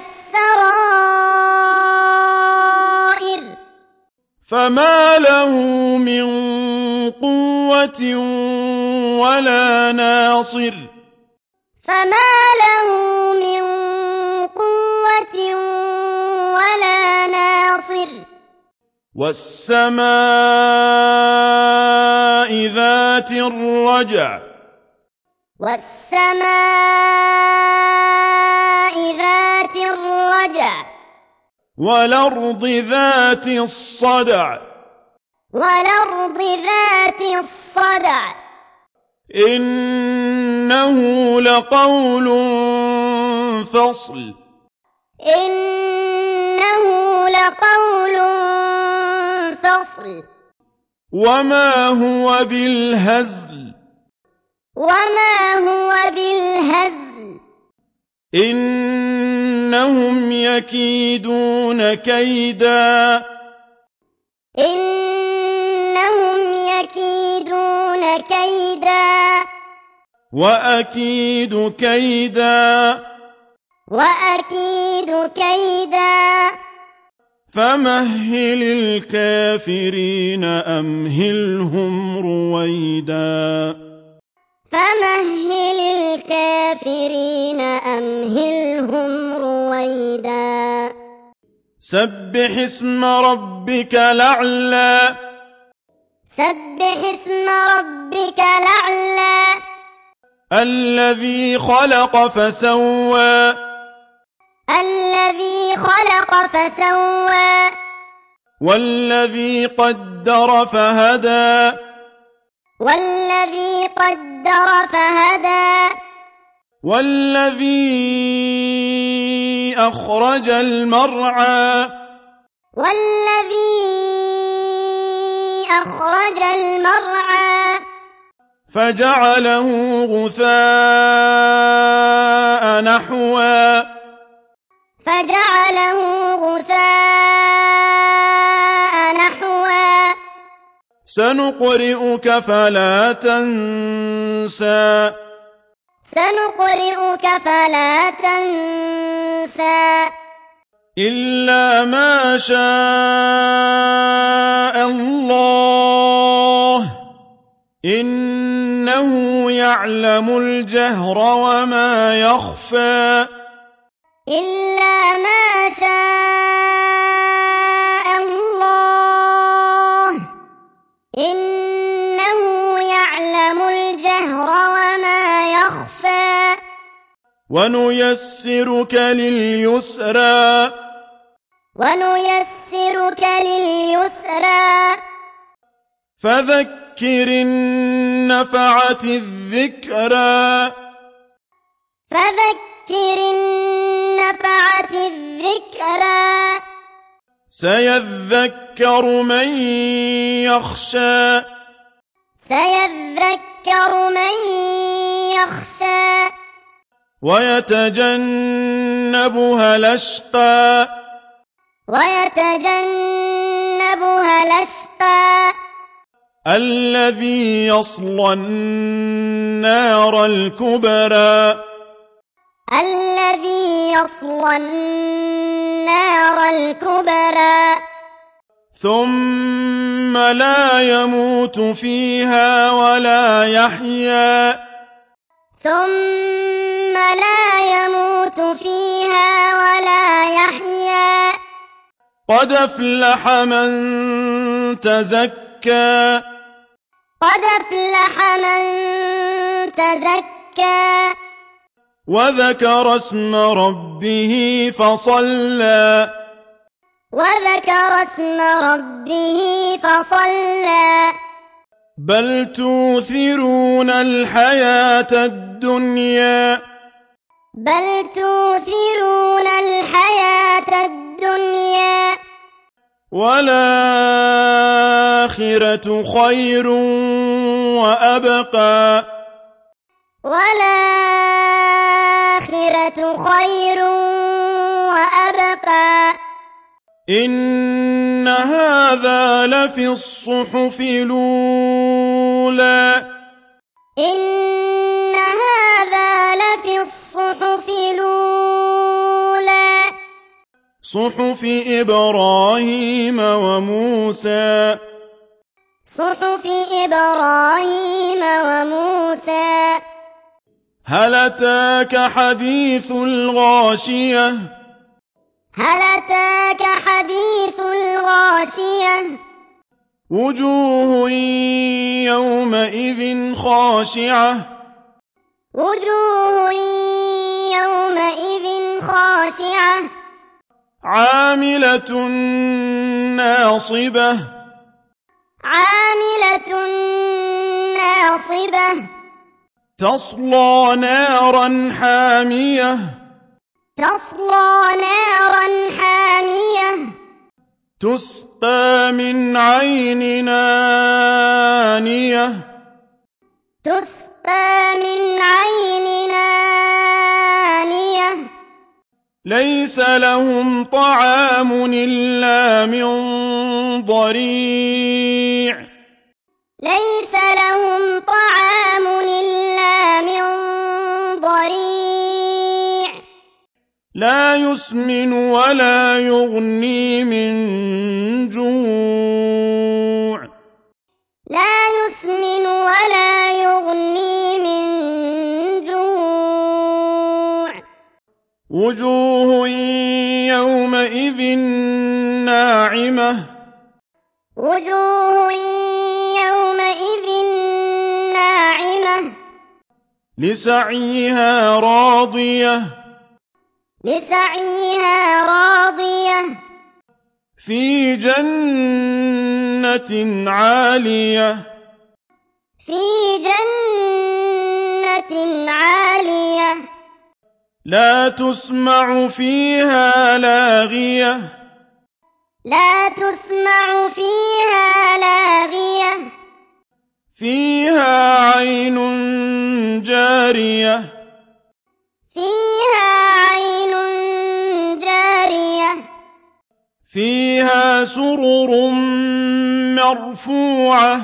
السرائر فما له من قوة ولا ناصر فما له من قوة ولا ناصر والسماء ذات الرجع والسماء ذات الرجع والأرض ذات الصدع والأرض ذات الصدع إنه لقول فصل إنه لقول فصل فصل وما هو بالهزل وما هو بالهزل إنهم يكيدون كيدا إنهم يكيدون كيدا وأكيد كيدا وأكيد كيدا فمهل الكافرين أمهلهم رويدا فمهل الكافرين أمهلهم رويدا سبح اسم ربك الأعلى سبح اسم ربك الأعلى الذي خلق فسوى الذي خلق فسوى والذي قدر فهدى والذي قدر فهدى والذي أخرج المرعى والذي أخرج المرعى فجعله غثاء نحوا فجعله غثاء نحوا سنقرئك فلا تنسى سنقرئك فلا تنسى إلا ما شاء الله إنه يعلم الجهر وما يخفى إلا ما شاء الله إنه يعلم الجهر وما يخفى ونيسرك لليسرى ونيسرك لليسرى فذكر إن نفعت الذكرى فذكر إن نفعت الذكرى سيذكر من يخشى سيذكر من يخشى ويتجنبها الأشقى ويتجنبها الأشقى الذي يصلى النار الكبرى الذي يصلى النار الكبرى ثم لا يموت فيها ولا يحيا ثم لا يموت فيها ولا يحيا قد أفلح من تزكى قد أفلح من تزكى وذكر اسم ربه فصلى وذكر اسم ربه فصلى بل توثرون الحياة الدنيا بل توثرون الحياة الدنيا والآخرة خير وأبقى والآخرة خير وأبقى إن هذا لفي الصحف الأولى إن هذا لفي الصحف الأولى صحف إبراهيم وموسى صحف إبراهيم وموسى هل أتاك حديث الغاشية هل أتاك حديث الغاشية وجوه يومئذ خاشعة وجوه يومئذ خاشعة عاملة ناصبة عاملة ناصبة تصلى نارا حامية تصلى نارا حامية تسقى من عين آنية تسقى من عين آنية ليس لهم طعام إلا من ضريع ليس لهم طعام إلا من ضريع لا يسمن ولا يغني من جوع لا يسمن ولا يغني من جوع وجوه يومئذ ناعمة وجوه يومئذ ناعمة لسعيها راضية لسعيها راضية في جنة عالية في جنة عالية لا تسمع فيها لاغية لا تسمع فيها لاغية فيها عين جارية فيها عين جارية فيها سرر مرفوعة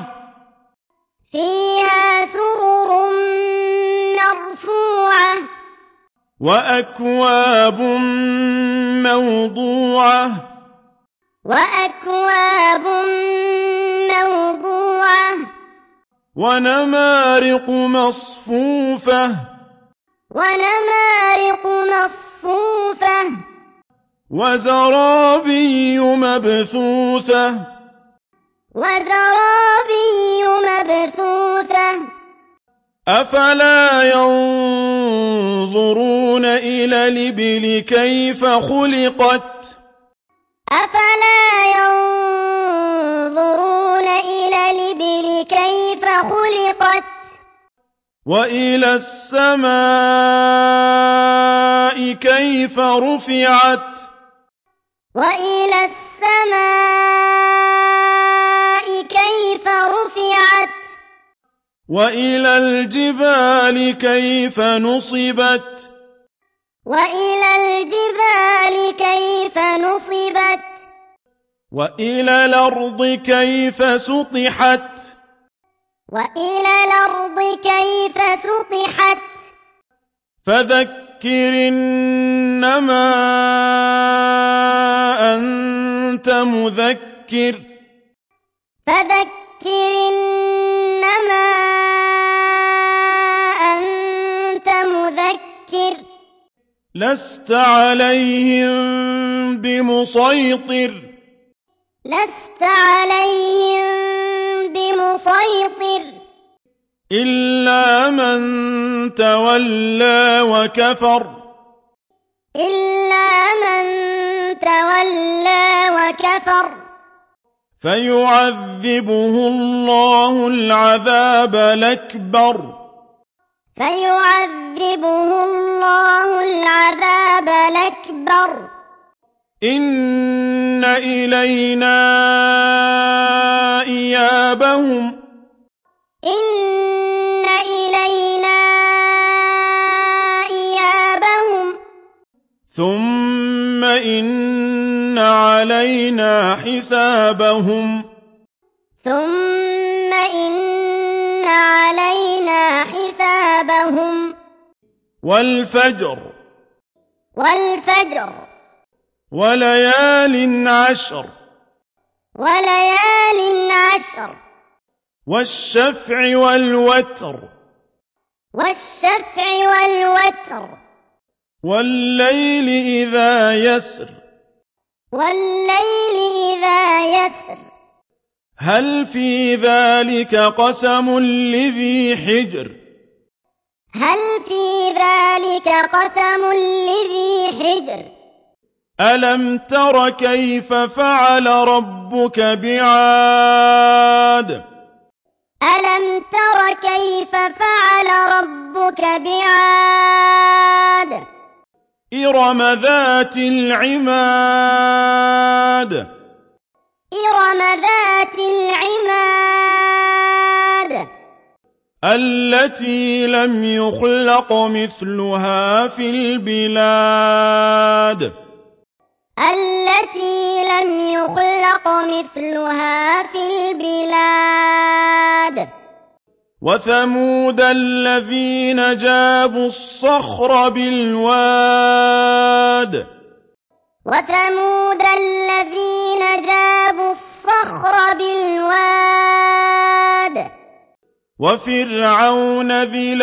فيها سرر مرفوعة وأكواب موضوعة وأكواب موضوعة ونمارق مصفوفة ونمارق مصفوفة وزرابي مبثوثة وزرابي مبثوثة أفلا ينظرون إلى الإبل كيف خلقت أفلا ينظرون إلى الإبل كيف خلقت وإلى السماء كيف رفعت وإلى السماء كيف رفعت وإلى الجبال كيف نصبت وإلى الجبال كيف نصبت وإلى الأرض كيف سطحت وإلى الأرض كيف سطحت فذكر إنما أنت مذكر فذكر إنما أنت مذكر لست عليهم بمسيطر لست عليهم بمسيطر إلا من تولى وكفر إلا من تولى وكفر فيعذبه الله العذاب الأكبر فيعذبه الله العذاب الأكبر إن إلينا إيابهم إن إلينا إيابهم ثم إن علينا حسابهم ثم إن علينا حسابهم والفجر والفجر وليال عشر وليال عشر والشفع والوتر والشفع والوتر والليل إذا يسر والليل إذا يسر هل في ذلك قسم لذي حجر هل في ذلك قسم لذي حجر ألم تر كيف فعل ربك بعاد ألم تر كيف فعل ربك بعاد إرم ذات العماد إرم ذات العماد التي لم يخلق مثلها في البلاد التي لم يخلق مثلها في البلاد وثمود الذين جابوا الصخر بالواد وثمود الذين جابوا الصخر بالواد وفرعون ذي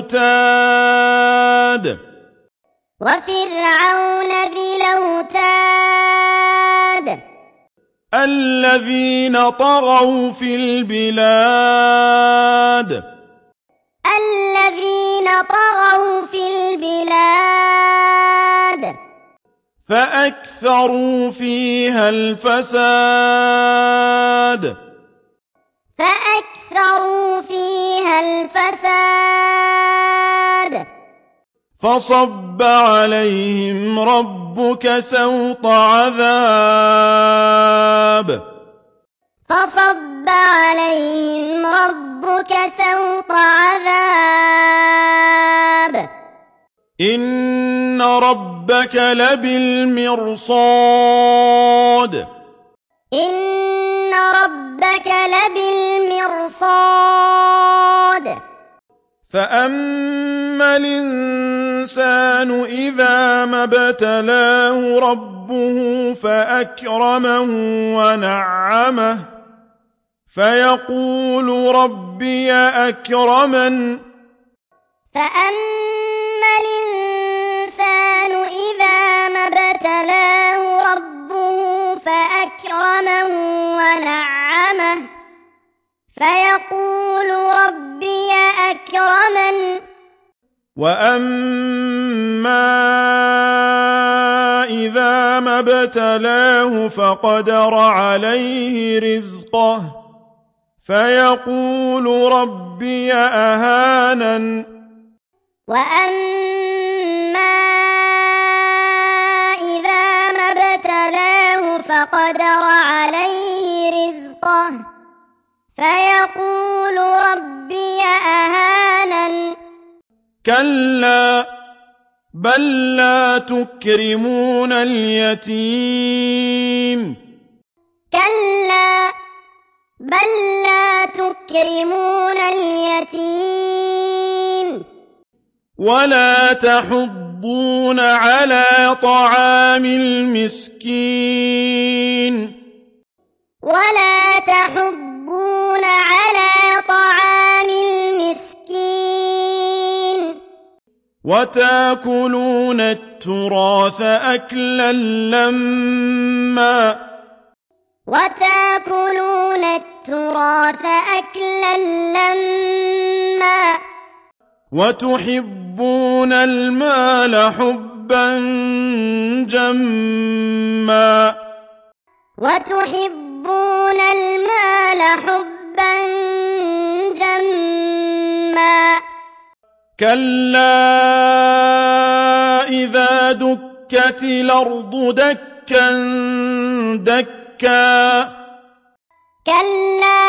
الأوتاد وفرعون ذي الأوتاد الذين طغوا في البلاد الذين طغوا في البلاد فأكثروا فيها الفساد فأكثروا فيها الفساد فصب عليهم ربك سوط عذاب فصب عليهم ربك سوط عذاب إن ربك لبالمرصاد إن ربك لبالمرصاد فأما الإنسان إذا ما ابتلاه ربه فأكرمه ونعمه فيقول ربي أكرمن فأما الإنسان إذا ما ابتلاه ربه فأكرمه ونعمه فيقول ربي أكرمن وأما إذا ما ابتلاه فقدر عليه رزقه فيقول ربي أهانن وأما إذا ما ابتلاه فقدر عليه رزقه فيقول ربي أهانن كلا بل لا تكرمون اليتيم كلا بل لا تكرمون اليتيم ولا تحضون على طعام المسكين ولا تحضون على طعام المسكين وتاكلون التراث أكلا لما وتاكلون التراث أكلا لما وتحبون المال حبا جما وتحبون المال حبا جما كلا إذا دكت الأرض دكا دكا كلا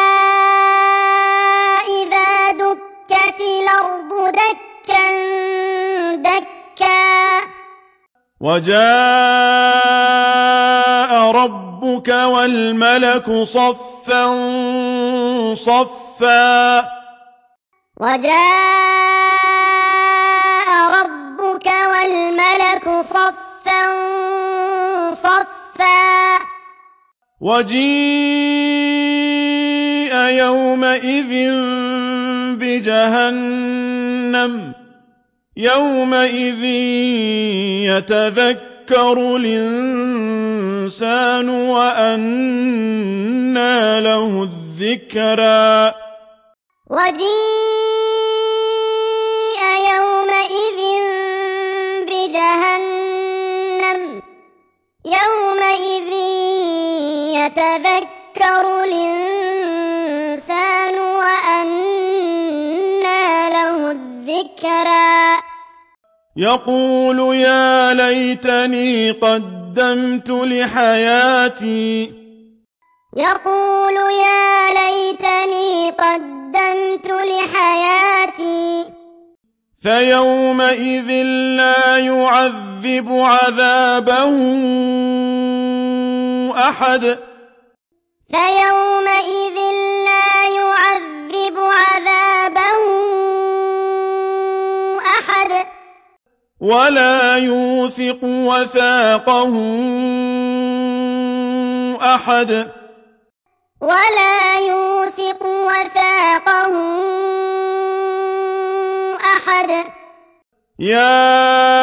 إذا دكت الأرض دكا دكا وجاء ربك والملك صفا صفا وجاء ربك والملك صفا صفا وجيء يومئذ بجهنم يومئذ يتذكر الإنسان وأنى له الذكرى وجيء يومئذ بجهنم يومئذ يتذكر الإنسان وأنى له الذكرى يقول يا ليتني قدمت لحياتي يقول يا ليتني قدمت لحياتي فيومئذ لا يعذب عذابه أحد فيومئذ لا يعذب عذابه أحد ولا يوثق وثاقه أحد ولا يوثق وثاقه أحد يا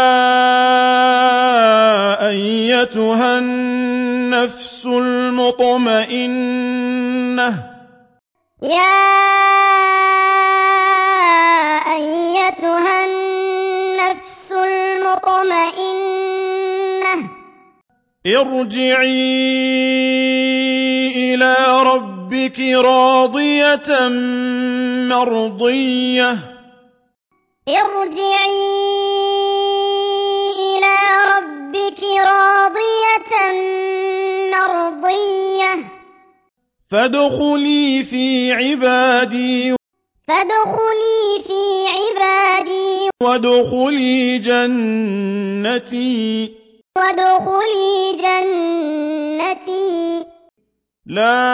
أيتها النفس المطمئنة يا أيتها النفس المطمئنة ارجعي إلى ربك راضية مرضية ارجعي إلى ربك راضية مرضية فادخلي في عبادي فادخلي في عبادي وادخلي جنتي وادخلي جنتي لا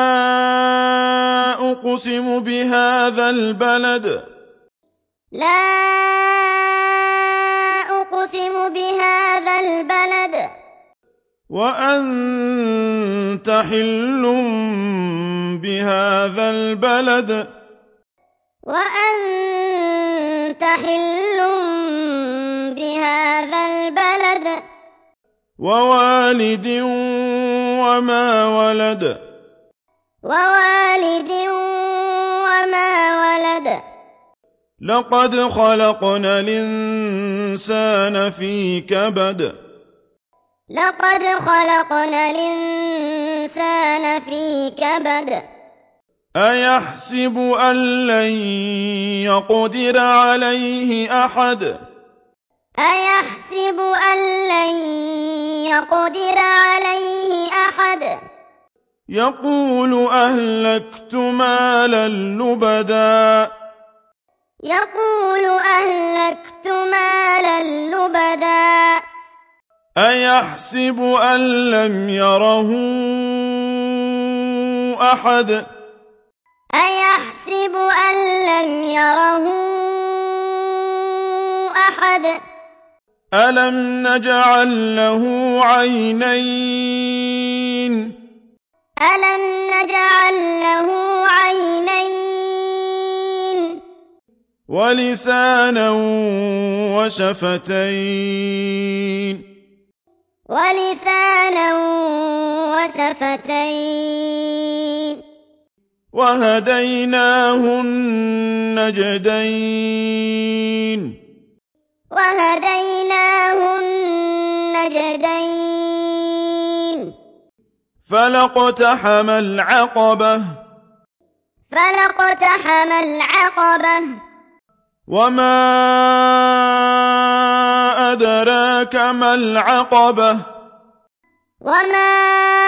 أقسم بهذا البلد لا أقسم بهذا البلد وأنت حل بهذا البلد وأنت حل بهذا البلد ووالد وما ولد ووالد وما ولد لقد خلقنا الإنسان في كبد لقد خلقنا الإنسان في كبد أيحسب أن لن يقدر عليه أحد أيحسب أن لن يقدر عليه أحد يقول أهلكت مالا لبدا يقول أهلكت مالا لبدا أيحسب أن لم يره أحد أيحسب أن لم يره أحد ألم نجعل له عينين ألم نجعل له عينين ولسانا وشفتين ولسانا وشفتين وهديناه النجدين وهديناه النجدين فلاقتحم العقبة فلاقتحم العقبة وما أدراك ما العقبة وما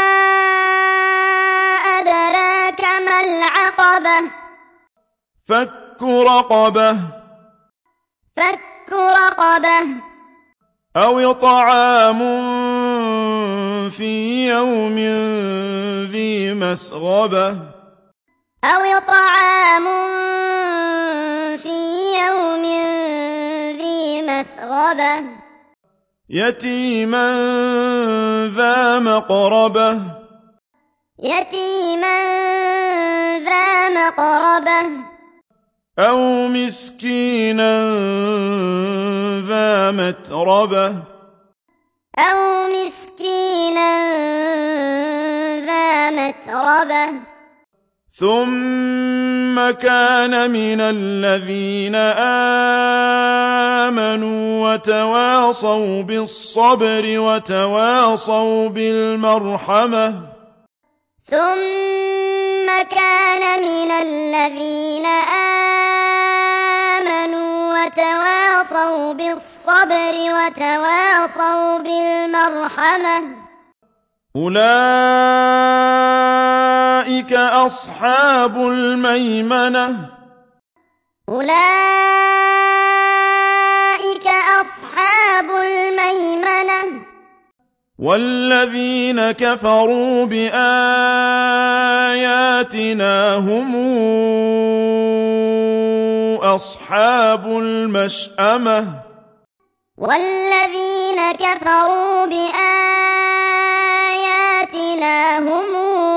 أدراك ما العقبة فك رقبة فك رقبة أو طعام في يوم ذي مسغبة أو طعام في يوم ذي مسغبة يتيما ذا مقربة يتيما ذا مقربة أو مسكينا ذا متربة أو مسكينا ذا متربة ثم كان من الذين آمنوا وتواصوا بالصبر وتواصوا بالمرحمة ثم كان من الذين آمنوا وتواصوا بالصبر وتواصوا بالمرحمة أولئك أولئك أصحاب الميمنة أولئك أصحاب الميمنة والذين كفروا بآياتنا هم أصحاب المشأمة والذين كفروا بآياتنا هم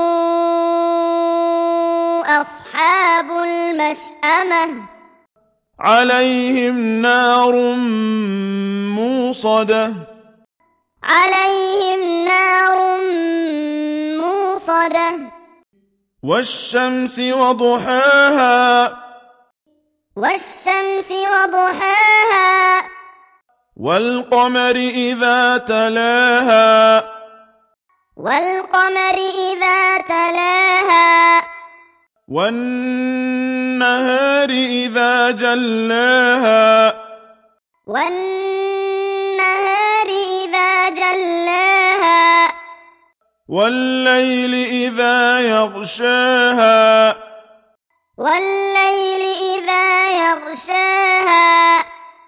أصحاب المشأمة عليهم نار موصدة عليهم نار موصدة والشمس وضحاها والشمس وضحاها والقمر إذا تلاها والقمر إذا تلاها والنهار إذا جلاها والنهار إذا جلاها والليل إذا يغشاها والليل إذا يغشاها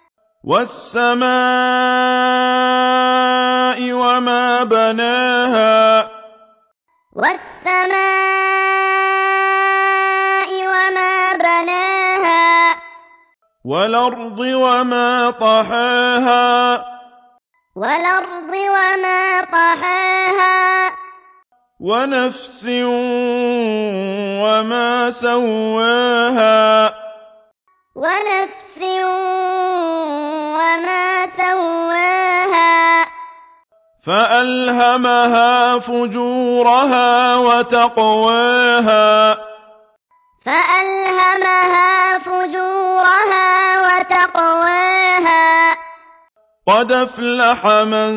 والسماء وما بناها والسماء وما بناها والأرض وما طحاها والأرض وما طحاها ونفس وما سواها ونفس وما سواها فألهمها فجورها وتقواها فألهمها فجورها وتقواها قد أفلح من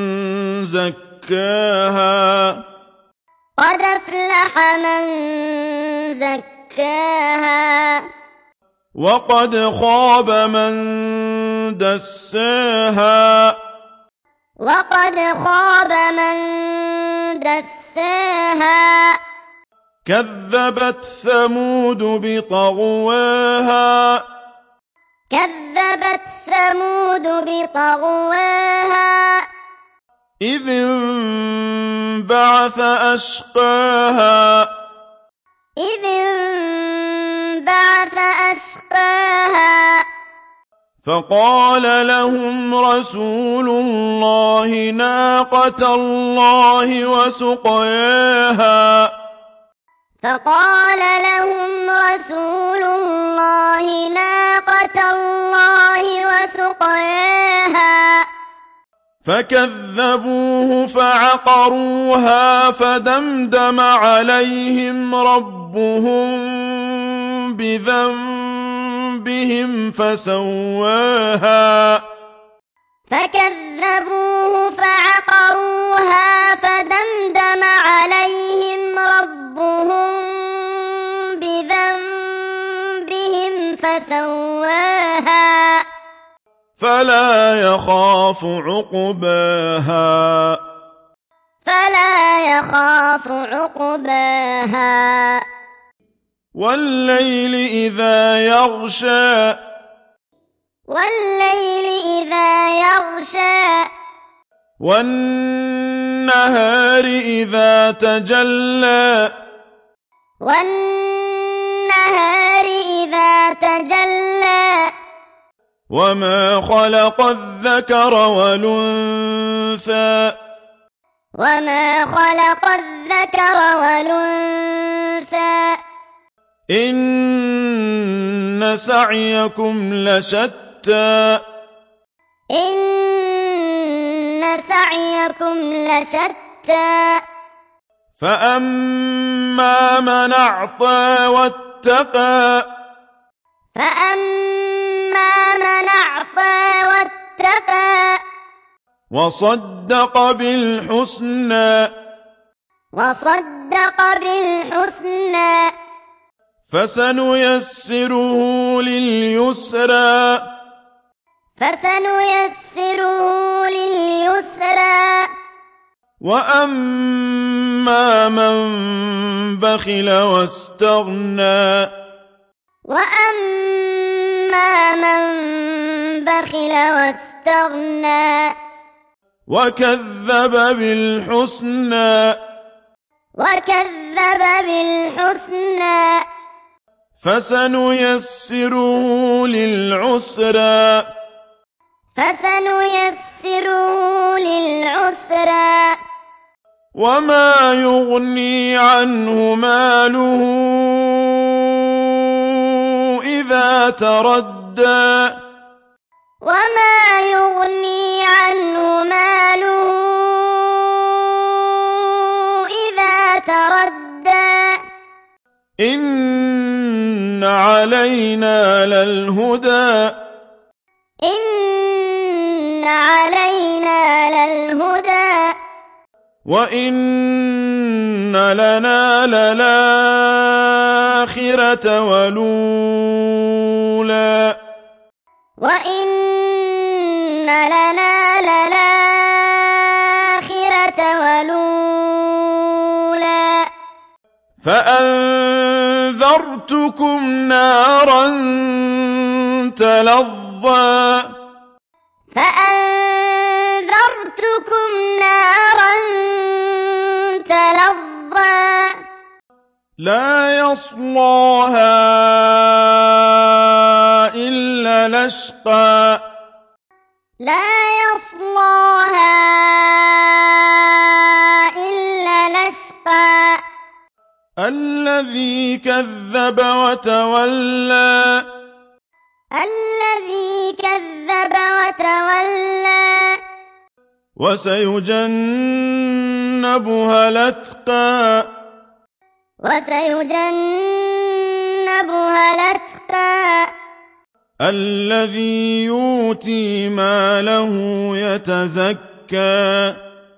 زكاها قد أفلح من زكاها وقد خاب من دساها وقد خاب من دساها كذبت ثمود بطغواها كذبت ثمود بطغواها إذ انبعث أشقاها إذ انبعث أشقاها فقال لهم رسول الله ناقة الله وسقياها فقال لهم رسول الله ناقة الله وسقياها فكذبوه فعقروها فدمدم عليهم ربهم بذنبهم فسواها فكذبوه فعقروها فدمدم عليهم ربهم بذنبهم فسواها فلا يخاف عقباها فلا يخاف عقباها والليل إذا يغشى والليل إذا يغشى والنهار إذا تجلى والنهار إذا تجلى وما خلق الذكر والأنثى وما خلق الذكر والأنثى إن سعيكم لشتى إن سعيكم لشتى فأما من أعطى واتقى فأما من أعطى واتقى وصدق بالحسنى وصدق بالحسنى فسنيسره لليسرى فسنيسره لليسرى وأما من بخل واستغنى وأما من بخل واستغنى وكذب بالحسنى وكذب بالحسنى فسنيسره للعسرى فسنيسره للعسرى وما يغني عنه ماله إذا تردى وما يغني عنه ماله إذا تردى إن علينا للهدى إن علينا للهدى وإن لنا للآخرة والأولى وإن لنا للآخرة والأولى فأنذرتكم نارا تلظى فأنذرتكم نارا تلظى لا يصلاها إلا الأشقى لا يصلاها إلا الأشقى الذي كذب وتولى الذي كذب وتولى وسيجنبها الأتقى وسيجنبها الأتقى الذي يؤتي ماله يتزكى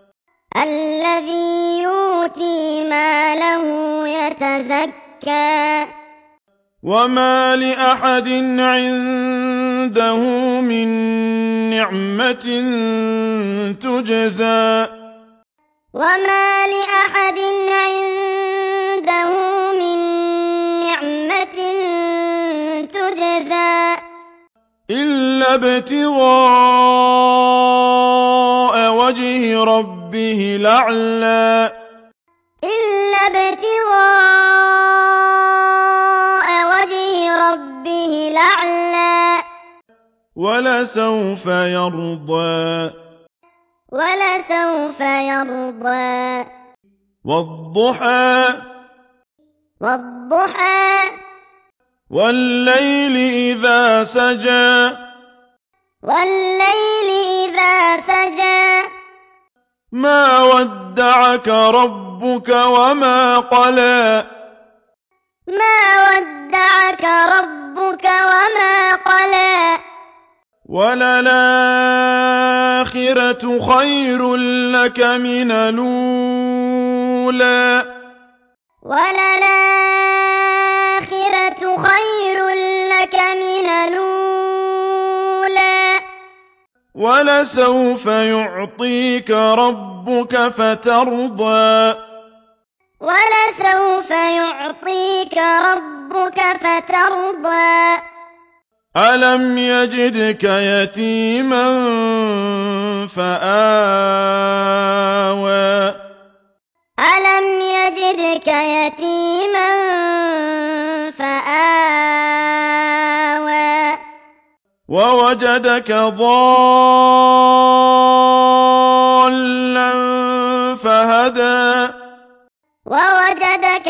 الذي يؤتي ماله يتزكى وما لأحد عنده من نعمة تجزى وما لأحد عنده من نعمة تجزى إلا ابتغاء وجه ربه الأعلى إلا ابتغاء وجه ربه الأعلى ولسوف يرضى ولسوف يرضى والضحى والضحى والليل إذا سجى والليل إذا سجى ما ودعك ربك وما قلى ما ودعك ربك وما قلى وللآخرة خير لك من الأولى وللآخرة خير لك من الأولى ولسوف يعطيك ربك فترضى ولسوف يعطيك ربك فترضى ألم يجدك يتيما فآوى ألم يجدك يتيما فآوى ووجدك ضالا فهدى ووجدك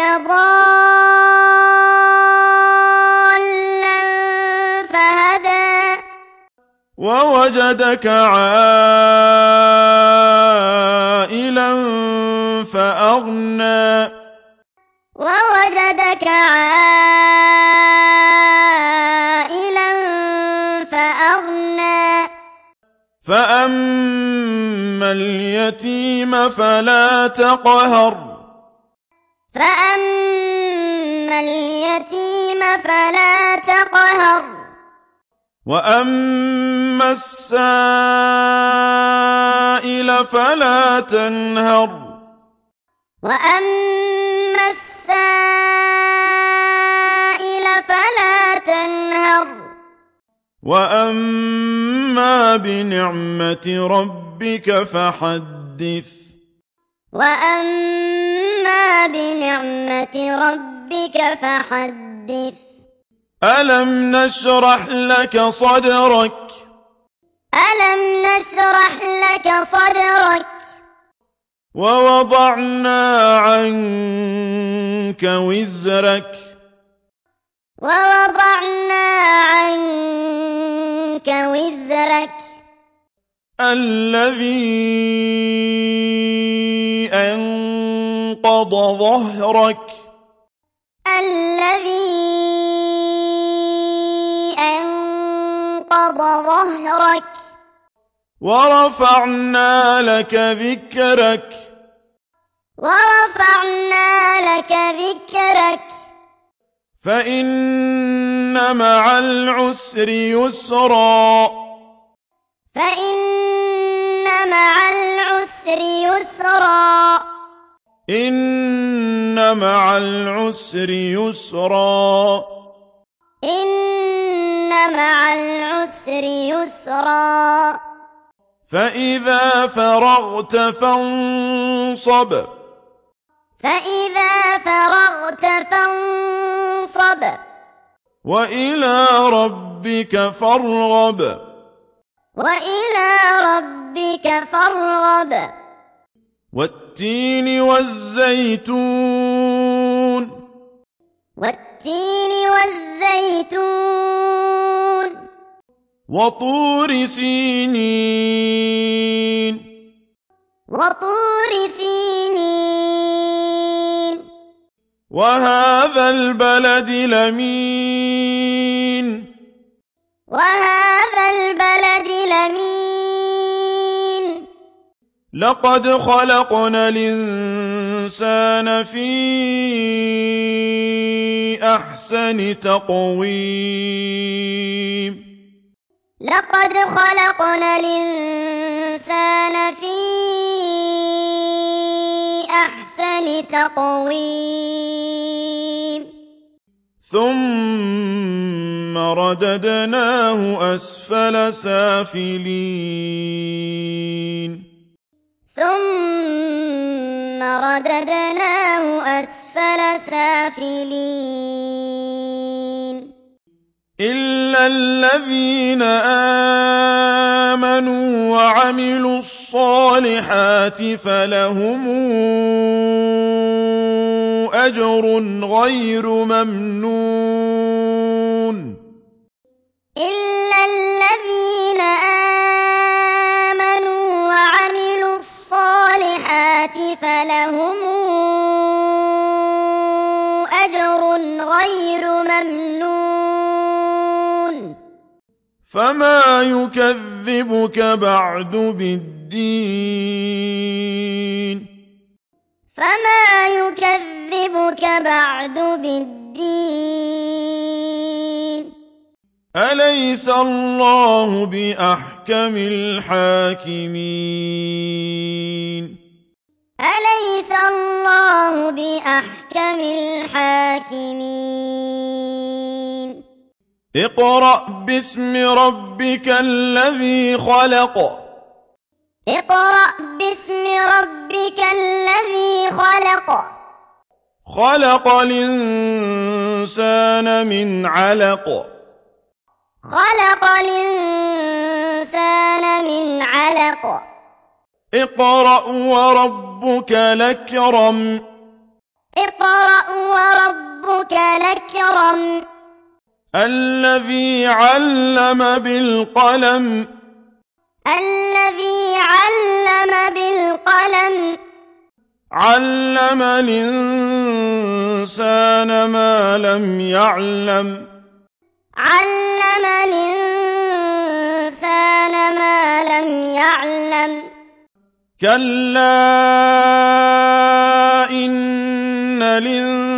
ضالا فهدى ووجدك عائلا فأغنى ووجدك عائلا فأغنى فأما اليتيم فلا تقهر فأما اليتيم فلا تقهر وأما السائل فلا تنهر وأما السائل فلا تنهر وأما بنعمة ربك فحدث وأما بنعمة ربك فحدث ألم نشرح لك صدرك ألم نشرح لك صدرك ووضعنا عنك وزرك ووضعنا عنك وزرك الذي أنقض ظهرك الذي أنقض ظهرك ورفعنا لك ذكرك ورفعنا لك ذكرك فإن مع العسر يسرا فإن مع العسر يسرا إن مع العسر يسرا إن مع العسر يسرا فإذا فرغت فانصب فإذا فرغت فانصب وإلى ربك فارغب وإلى ربك فارغب والتين والزيتون والتين والزيتون وطور سينين وطور سينين وهذا البلد الأمين وهذا البلد الأمين لقد خلقنا الإنسان في أحسن تقويم لقد خلقنا الإنسان في أحسن تقويم ثم رددناه أسفل سافلين ثم رددناه أسفل سافلين إلا الذين آمنوا وعملوا الصالحات فلهم أجر غير ممنون إلا الذين آمنوا وعملوا الصالحات فلهم أجر غير ممنون فما يكذبك بعد بالدين فما يكذبك بعد بالدين أليس الله بأحكم الحاكمين أليس الله بأحكم الحاكمين اقرأ باسم ربك الذي خلق اقرأ باسم ربك الذي خلق خلق الإنسان من علق خلق الإنسان من علق اقرأ وربك الأكرم اقرأ وربك الأكرم الذي علم بالقلم الذي علم بالقلم علم الإنسان ما لم يعلم علم الإنسان ما لم يعلم كلا إن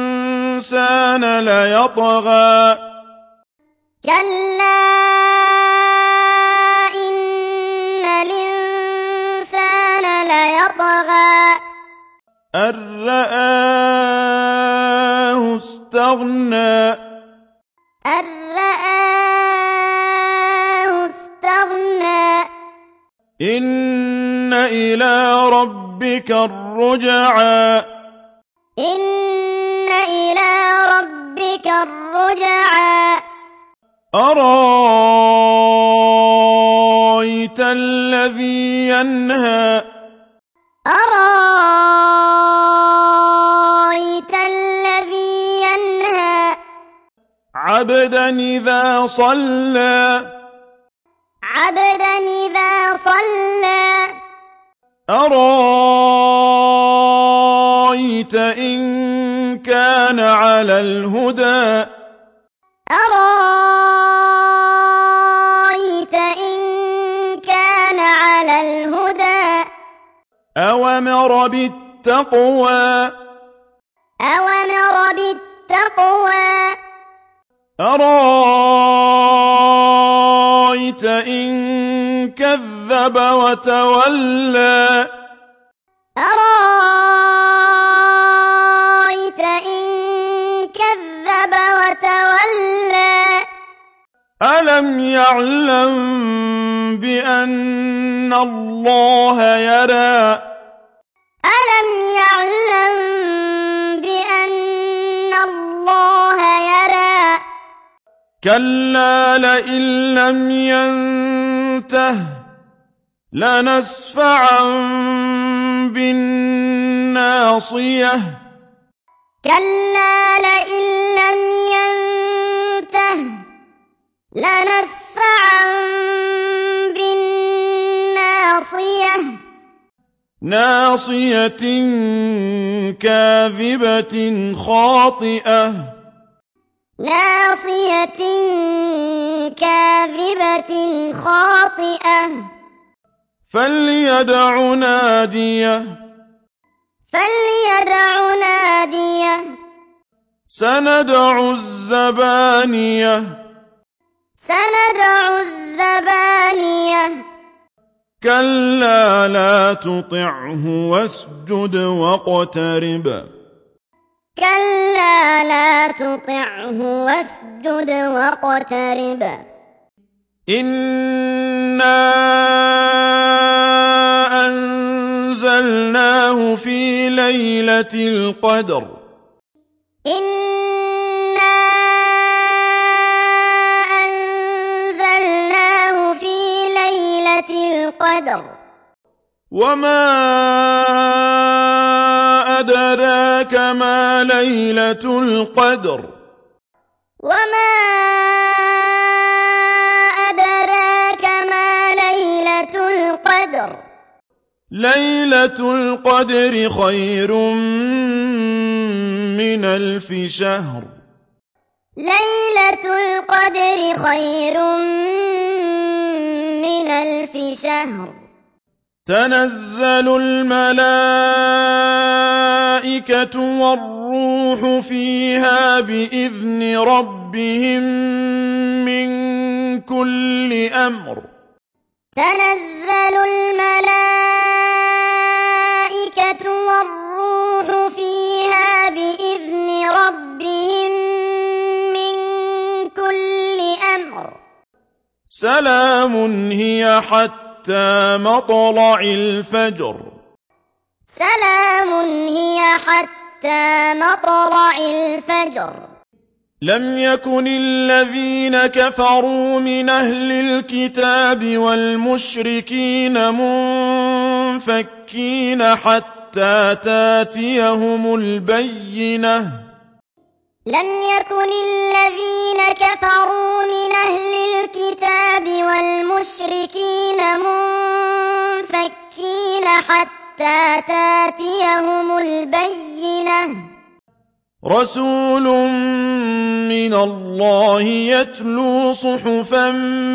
الإنسان ليطغى كلا أن رآه استغنى إن إلى ربك الرجعى إن إلى ربك الرجعى أرأيت الذي ينهى أرأيت الذي ينهى عبدا إذا صلى عبدا إذا صلى أرأيت إن كان على الهدى أرأيت إن كان على الهدى أومر بالتقوى أومر بالتقوى أرأيت إن كذب وتولى أرأيت إن كذب وتولى ألم يعلم بأن الله يرى ألم يعلم بأن الله يرى كلا لئن لم ينته لنسفعا بالناصية كلا لئن لم ينته لنسفعا بالناصية ناصية كاذبة خاطئة ناصية كاذبة خاطئة فليدع ناديه فليدع ناديه سندع الزبانية سندع الزبانية كلا لا تطعه واسجد واقترب كلا لا تطعه واسجد واقترب إنا أنزلناه في ليلة القدر إنا أنزلناه في ليلة القدر وما أدراك ما ليلة القدر وما أدراك ما ليلة القدر ليلة القدر خير من ألف شهر ليلة القدر خير من ألف شهر تنزل الملائكة والروح فيها بإذن ربهم من كل أمر تنزل الملائكة والروح فيها بإذن ربهم من كل أمر سلام هي حتى مطلع الفجر سلام هي حتى مطلع الفجر لم يكن الذين كفروا من أهل الكتاب والمشركين منفكين حتى تاتيهم البينة لم يكن الذين كفروا من أهل الكتاب والمشركين منفكين حتى تاتيهم البينة رسول من الله يتلو صحفا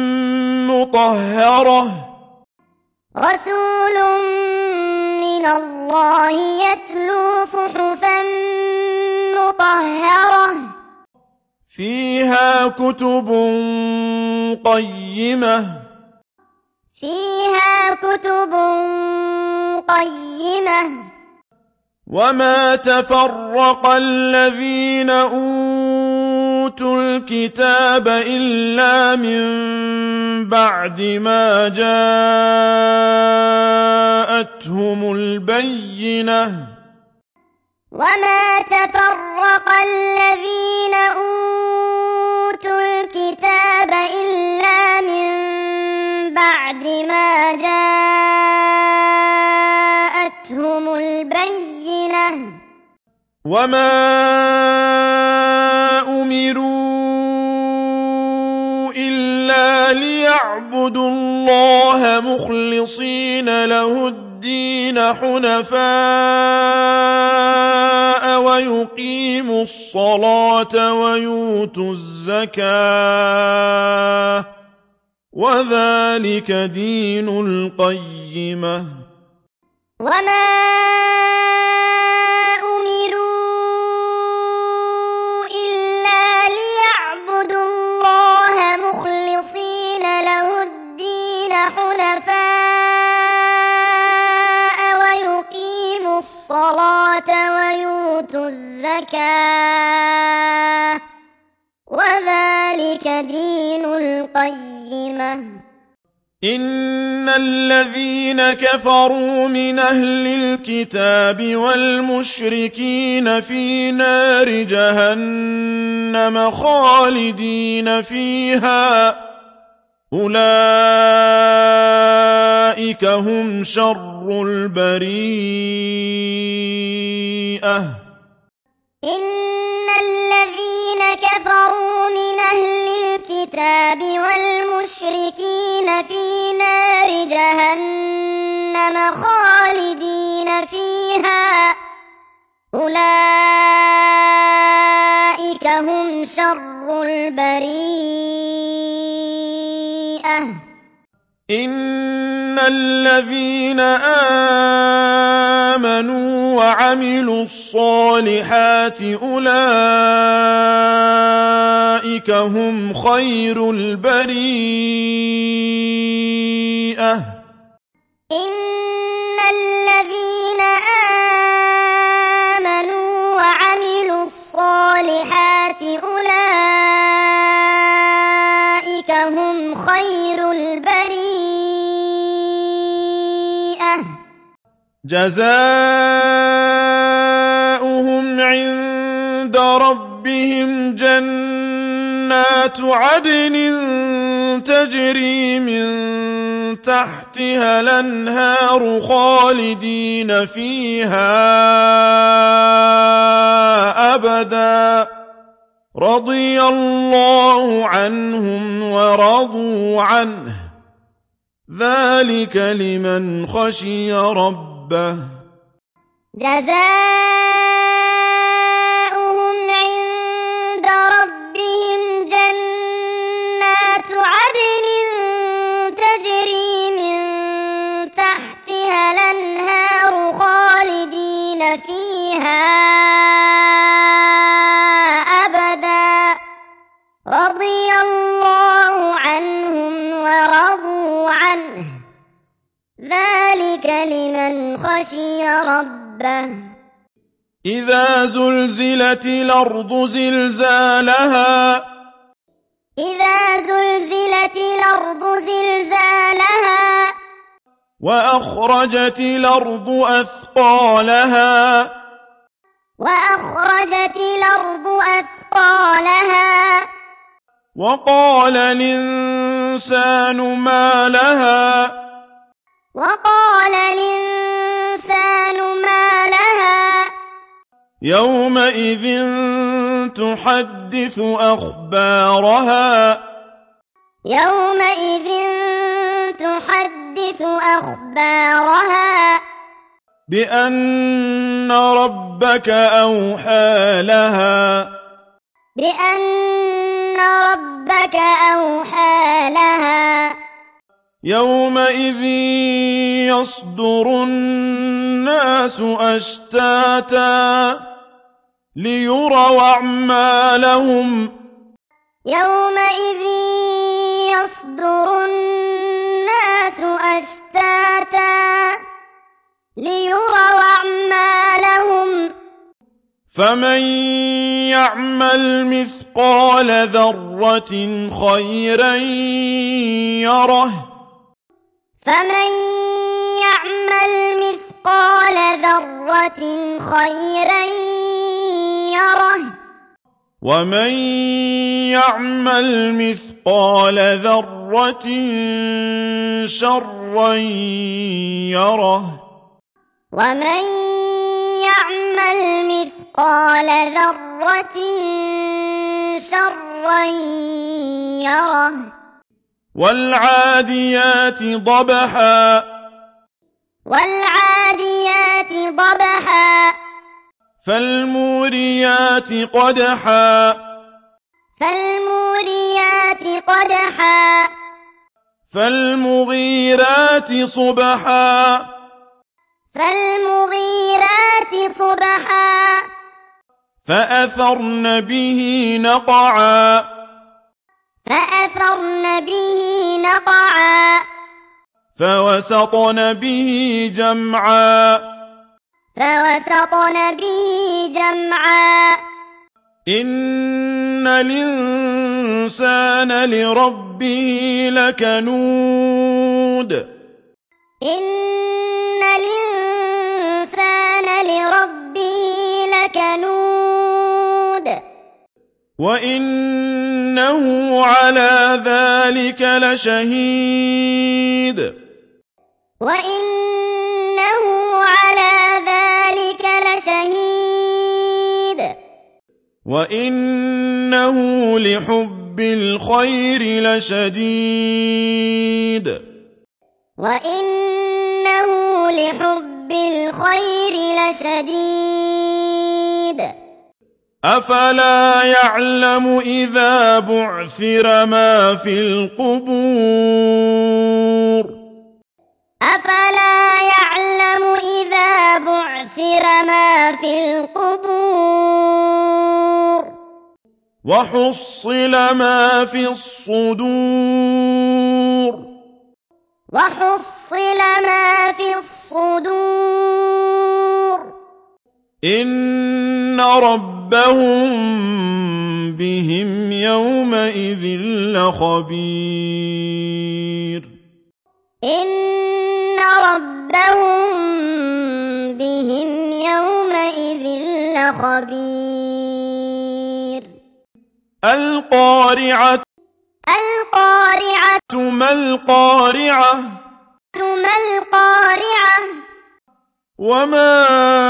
مطهرة رسول من الله يتلو صحفا مطهرة فيها كتب قيمة فيها كتب قيمة وما تفرق الذين أوتوا أوتوا الكتاب إلا من بعد ما جاءتهم البينة وما تفرق الذين أوتوا الكتاب إلا من بعد ما جاءتهم البينة وما أمروا إلا ليعبدوا الله مخلصين له الدين حنفاء ويقيموا الصلاة ويؤتوا الزكاة وذلك دين القيمة وما الصلاة ويؤتوا الزكاة وذلك دين القيمة إن الذين كفروا من أهل الكتاب والمشركين في نار جهنم خالدين فيها أولئك هم شر البريئة إن الذين كفروا من أهل الكتاب والمشركين في نار جهنم خالدين فيها أولئك هم شر البريئة إن الذين آمنوا وعملوا الصالحات أولئك هم خير البريئة إن الذين آمنوا وعملوا الصالحات أولئك هم خير البريئة جزاؤهم عند ربهم جنات عدن تجري من تحتها الأنهار خالدين فيها أبدا رضي الله عنهم ورضوا عنه ذلك لمن خشي ربه جزاؤهم عند ربهم جنات عدن تجري من تحتها الأنهار خالدين فيها أبدا رضي الله عنهم ورضوا عنه ذلك لمن خشي ربه إذا زلزلت الأرض زلزالها إذا زلزلت الأرض زلزالها وأخرجت الأرض أثقالها وأخرجت الأرض أثقالها وقال الإنسان ما لها وقال الإنسان ما لها يومئذ تحدث أخبارها يومئذ تحدث أخبارها بأن ربك أوحى لها بأن ربك أوحى لها يومئذ يصدر الناس أشتاتا ليروا أعمالهم يومئذ يصدر الناس أشتاتا ليروا أعمالهم فمن يعمل مثقال ذرة خيرا يره فمن يعمل مثقال ذرة خيرا يره ومن يعمل مثقال ذرة شرا يره ومن يعمل مثقال ذرة شرا يره والعاديات ضبحا والعاديات ضبحا فالموريات قدحا فالموريات قدحا فالمغيرات صبحا فالمغيرات صبحا فأثرن به نقعا فأثرن به نقعا فوسطن به جمعا فوسطن به جمعا إن الإنسان لربه لكنود إن الإنسان لربه لكنود وإنه على ذلك لشهيد وإنه على ذلك لشهيد وإنه لحب الخير لشديد وإنه لحب الخير لشديد أفلا يعلم إذا بعثر ما في القبور أفلا يعلم إذا بعثر ما في القبور وحصل ما في الصدور وحصل ما في الصدور إن ربهم بهم يومئذ لخبير إن ربهم بهم يومئذ لخبير القارعة القارعة ما القارعة ما القارعة وما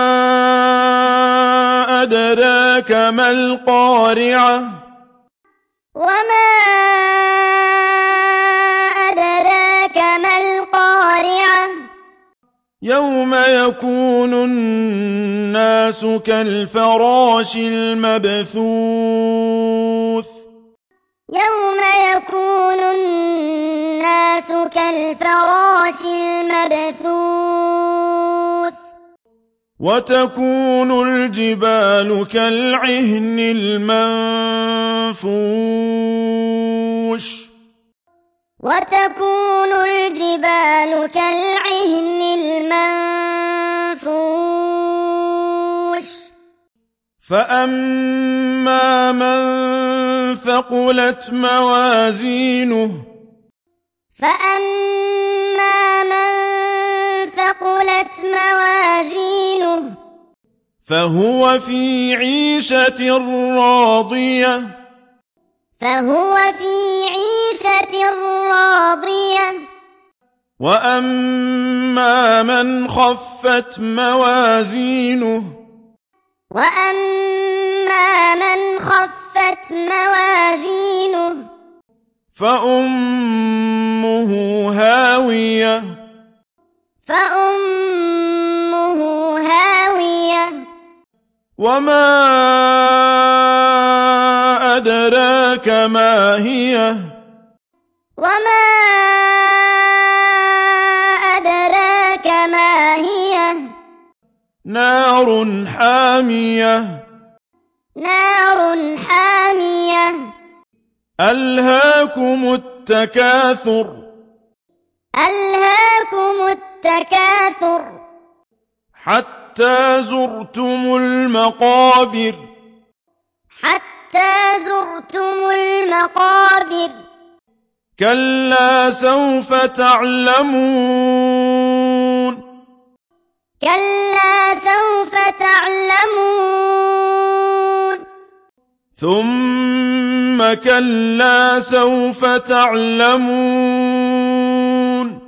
أدراك ما القارعة وما أدراك ما القارعة يوم يكون الناس كالفراش المبثوث يوم يكون الناس كالفراش المبثوث وتكون الجبال كالعهن المنفوش وتكون الجبال كالعهن المنفوش فأما من ثقلت موازينه فأما من ثقلت موازينه فهو في عيشة راضية فهو في عيشة راضية وأما من خفت موازينه وأما من خفت موازينه فأمه هاوية فأمه هاوية وما أدراك ما هي وما أدراك ما هي نار حامية نار حامية ألهاكم التكاثر ألهاكم التكاثر حتى حتى زرتم المقابر حتى زرتم المقابر كلا سوف تعلمون كلا سوف تعلمون ثم كلا سوف تعلمون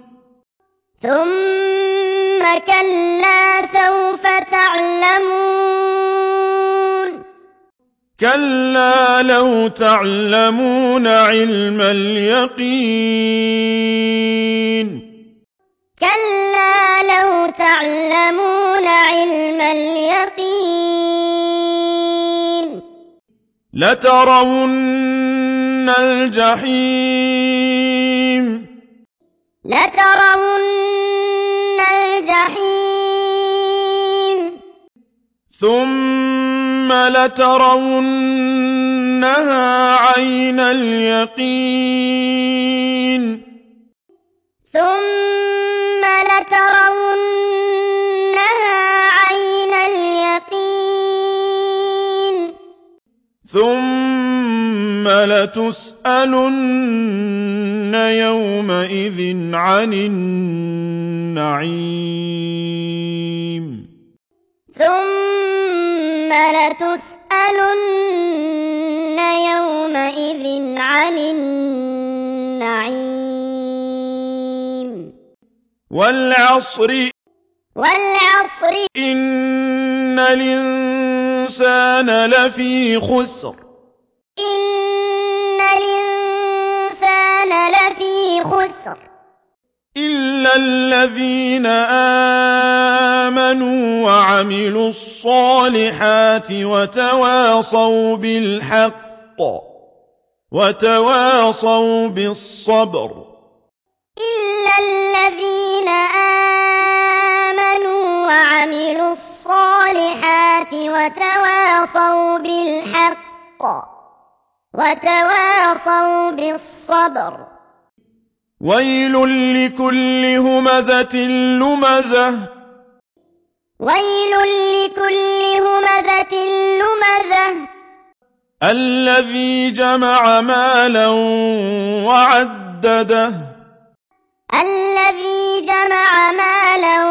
ثم كلا سوف تعلمون كلا لو تعلمون علم اليقين كلا لو تعلمون علم اليقين لترون الجحيم لترون الجحيم ثم لترونها عين اليقين ثم لترونها عين اليقين ثم لتسألن يومئذ عن النعيم ثم لتسألن يومئذ عن النعيم والعصر والعصر إن الإنسان لفي خسر إن الإنسان لفي خسر إلا الذين آمنوا وعملوا الصالحات وتواصوا بالحق وتواصوا بالصبر إلا الذين آمنوا وعملوا الصالحات وتواصوا بالحق وتواصوا بالصبر ويل لكل همزة لمزة ويل لكل همزة لمزة الذي جمع مالا وعدده الذي جمع مالا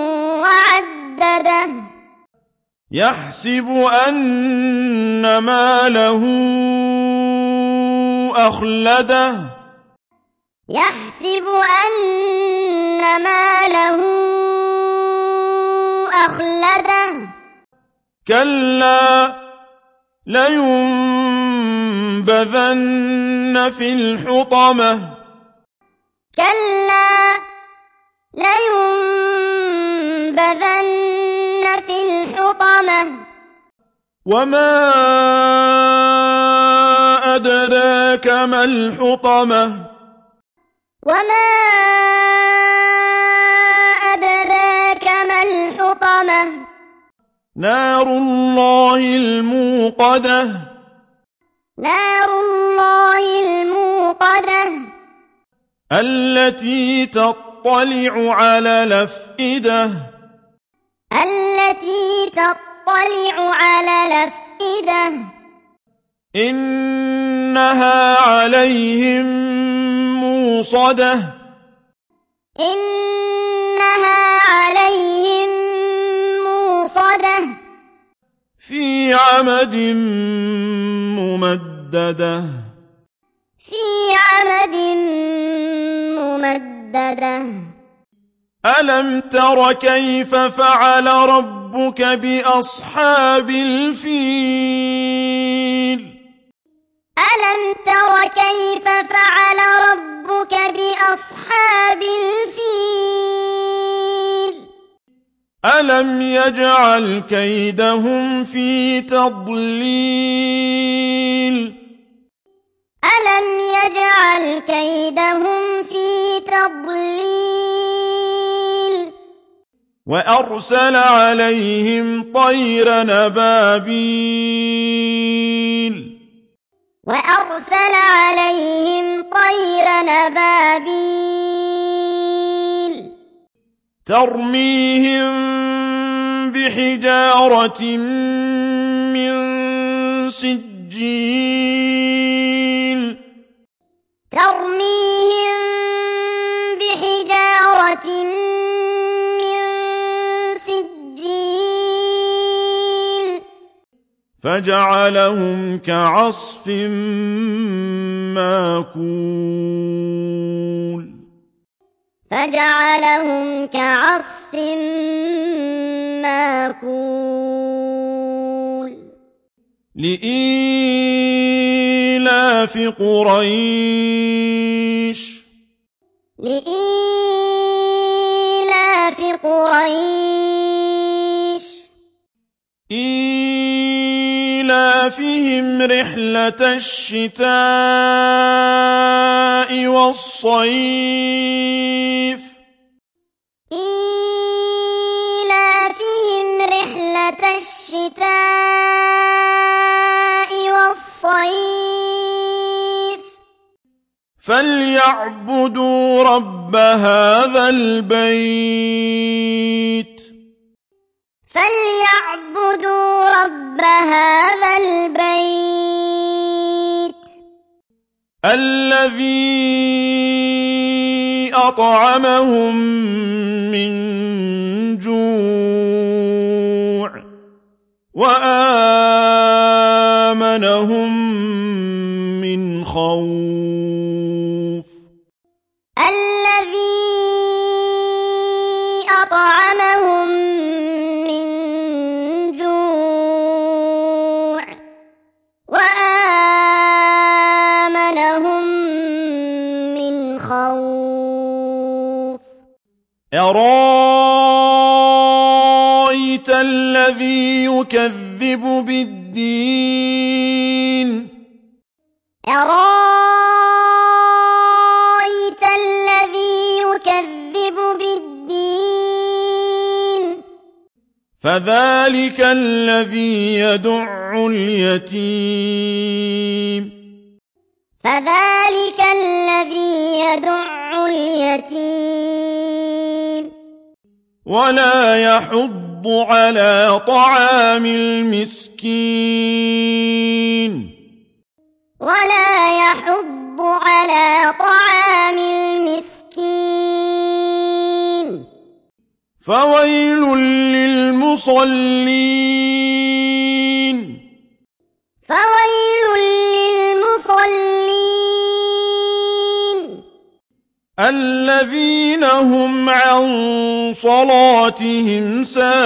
وعدده يحسب أن ماله أخلده يحسب أن ماله أخلده كلا لينبذن في الحطمة كلا لينبذن في الحطمة وما أدراك ما الحطمة وما أدراك ما الحطمة نار الله الموقدة نار الله الموقدة التي تطلع على الأفئدة التي تطلع على الأفئدة إنها عليهم موصدة إنها عليهم موصدة في عمد ممددة في عمد ممددة ألم تر كيف فعل ربك بأصحاب الفيل ألم تر كيف فعل ربك بأصحاب الفيل ألم يجعل كيدهم في تضليل ألم يجعل كيدهم في تضليل وأرسل عليهم طير نبابيل وأرسل عليهم طير نبابيل ترميهم بحجارة من سجيل ترميهم بحجارة من سجيل فجعلهم كعصف ماكول فجعلهم كعصف ماكول لإيلاف قريش لإيلاف قريش إيلافهم رحلة الشتاء والصيف إيلافهم رحلة الشتاء والصيف فليعبدوا رب هذا البيت فليعبدوا رب هذا البيت الذي أطعمهم من جوع وآمنهم من خوف الذي أطعمهم من جوع وآمنهم من خوف أرأيت الذي يكذب بالدين أرأيت الذي يكذب بالدين فذلك الذي يدع اليتيم فذلك الذي يدع اليتيم ولا يحض على طعام المسكين ولا يحض على طعام المسكين فويل للمصلين فويل للمصلين الذين هم عن صلاتهم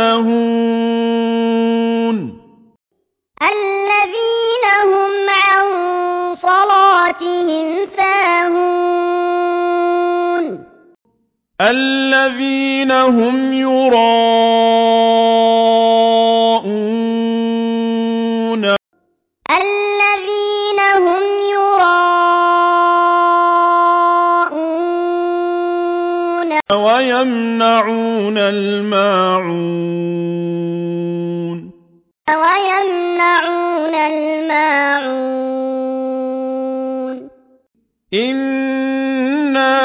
ساهون الذين هم عن صلاتهم ساهون الذين هم يراءون الذين هم يراءون ويمنعون الماعون ويمنعون الماعون إنا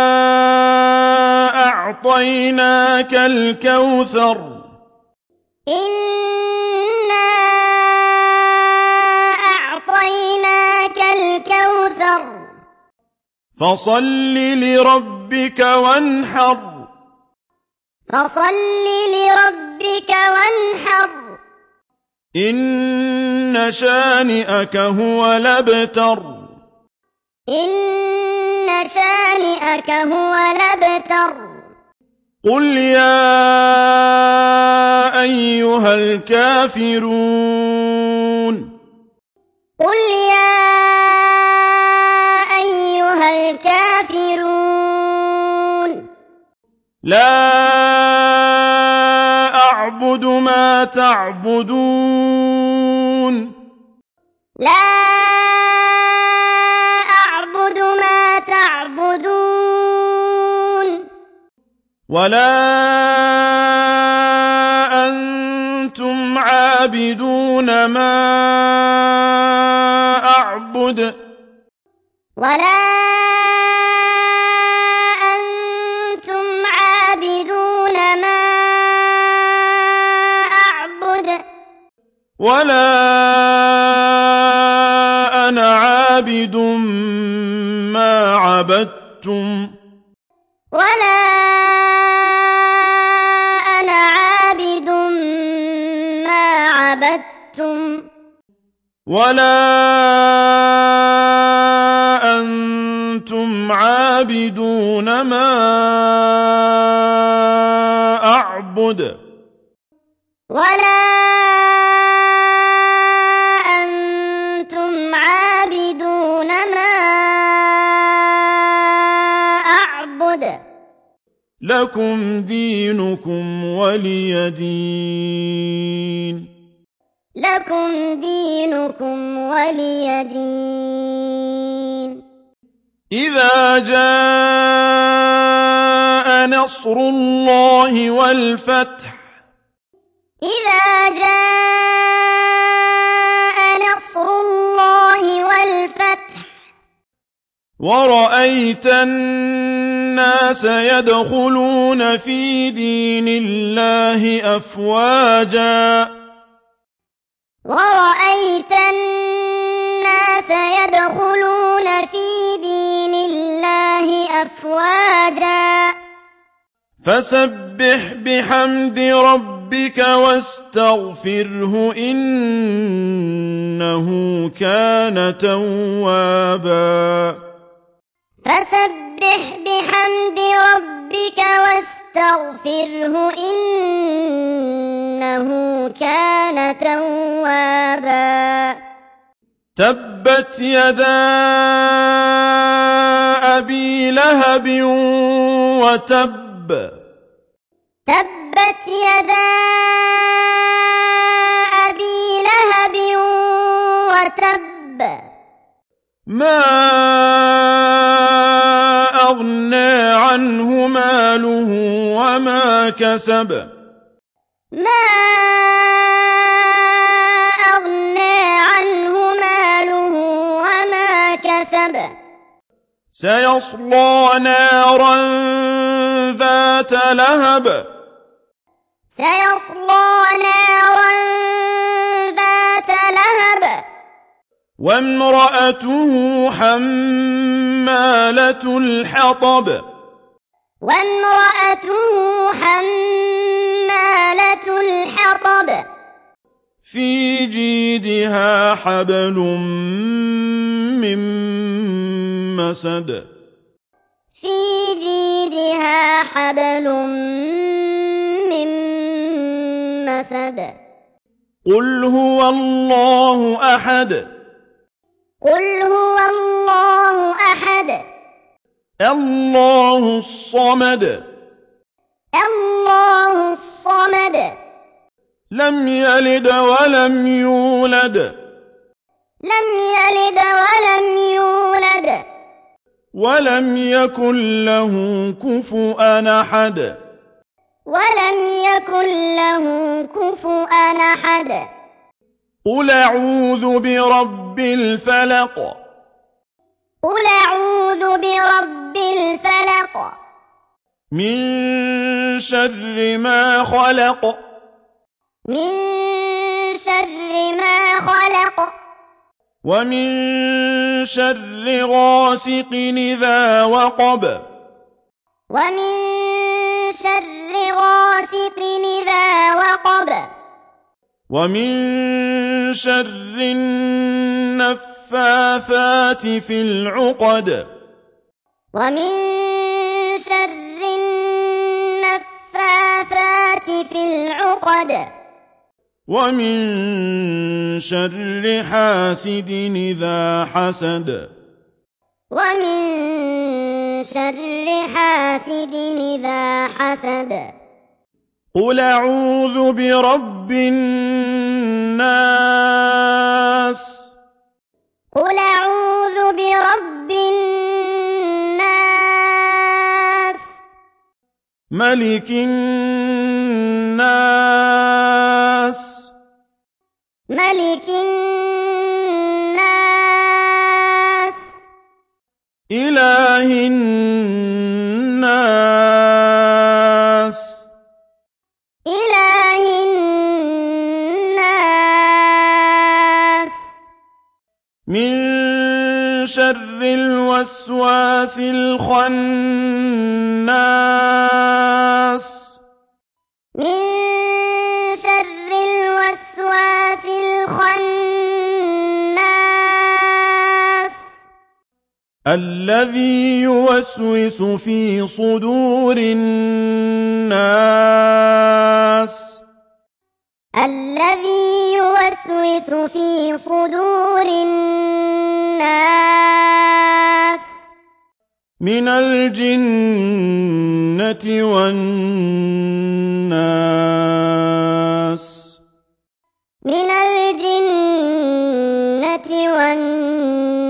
أعطيناك الكوثر إنا أعطيناك الكوثر فصل لربك وانحر فصل لربك وانحر إن شانئك هو الأبتر إن شانئك هو الأبتر قل يا أيها الكافرون قل يا أيها الكافرون لا أعبد ما تعبدون لا أعبد ما تعبدون ولا أنتم عابدون ما أعبد ولا أنتم عابدون ما ولا أنا عابد ما عبدتم ولا أنا عابد ما عبدتم ولا أنتم عابدون ما أعبد ولا أنتم عابدون ما أعبد لكم دينكم ولي دين لكم دينكم ولي دين إذا جاء نصر الله والفتح إذا جاء نصر الله والفتح ورأيت الناس يدخلون في دين الله أفواجا ورأيت الناس يدخلون في دين الله أفواجا فسبح بحمد ربك واستغفره إنه كان توابا فسبح بحمد ربك واستغفره إنه كان توابا تبت يدا أبي لهب وتب تبت يدا أبي لهب وتب ما أغنى عنه ماله وما كسب ما أغنى عنه ماله وما كسب سيصلى نارا ذات لهب سيصلى نارا ذات لهب وامرأته حمالة الحطب وامرأته حمالة الحطب في جيدها حبل من مسد في جيدها حبل من مسد قل هو الله أحد قل هو الله أحد الله الصمد الله الصمد لم يلد ولم يولد لم يلد ولم يولد ولم يكن له كفؤا أحد ولم يكن له كفؤا أحد قل أعوذ برب الفلق قل أعوذ برب الفلق من شر ما خلق من شر ما خلق ومن شر غاسق إذا وقب ومن شر غاسق إذا وقب ومن شر النفاثات في العقد ومن شر النفاثات في العقد ومن شر حاسد إذا حسد ومن شر حاسد إذا حسد قل أعوذ برب الناس قل أعوذ برب الناس ملك الناس ملك الناس إله الناس إله الناس الوسواس الخناس من شر الوسواس الخناس الذي يوسوس في صدور الناس الذي يوسوس في صدور الناس من الجنة والناس من الجنة والناس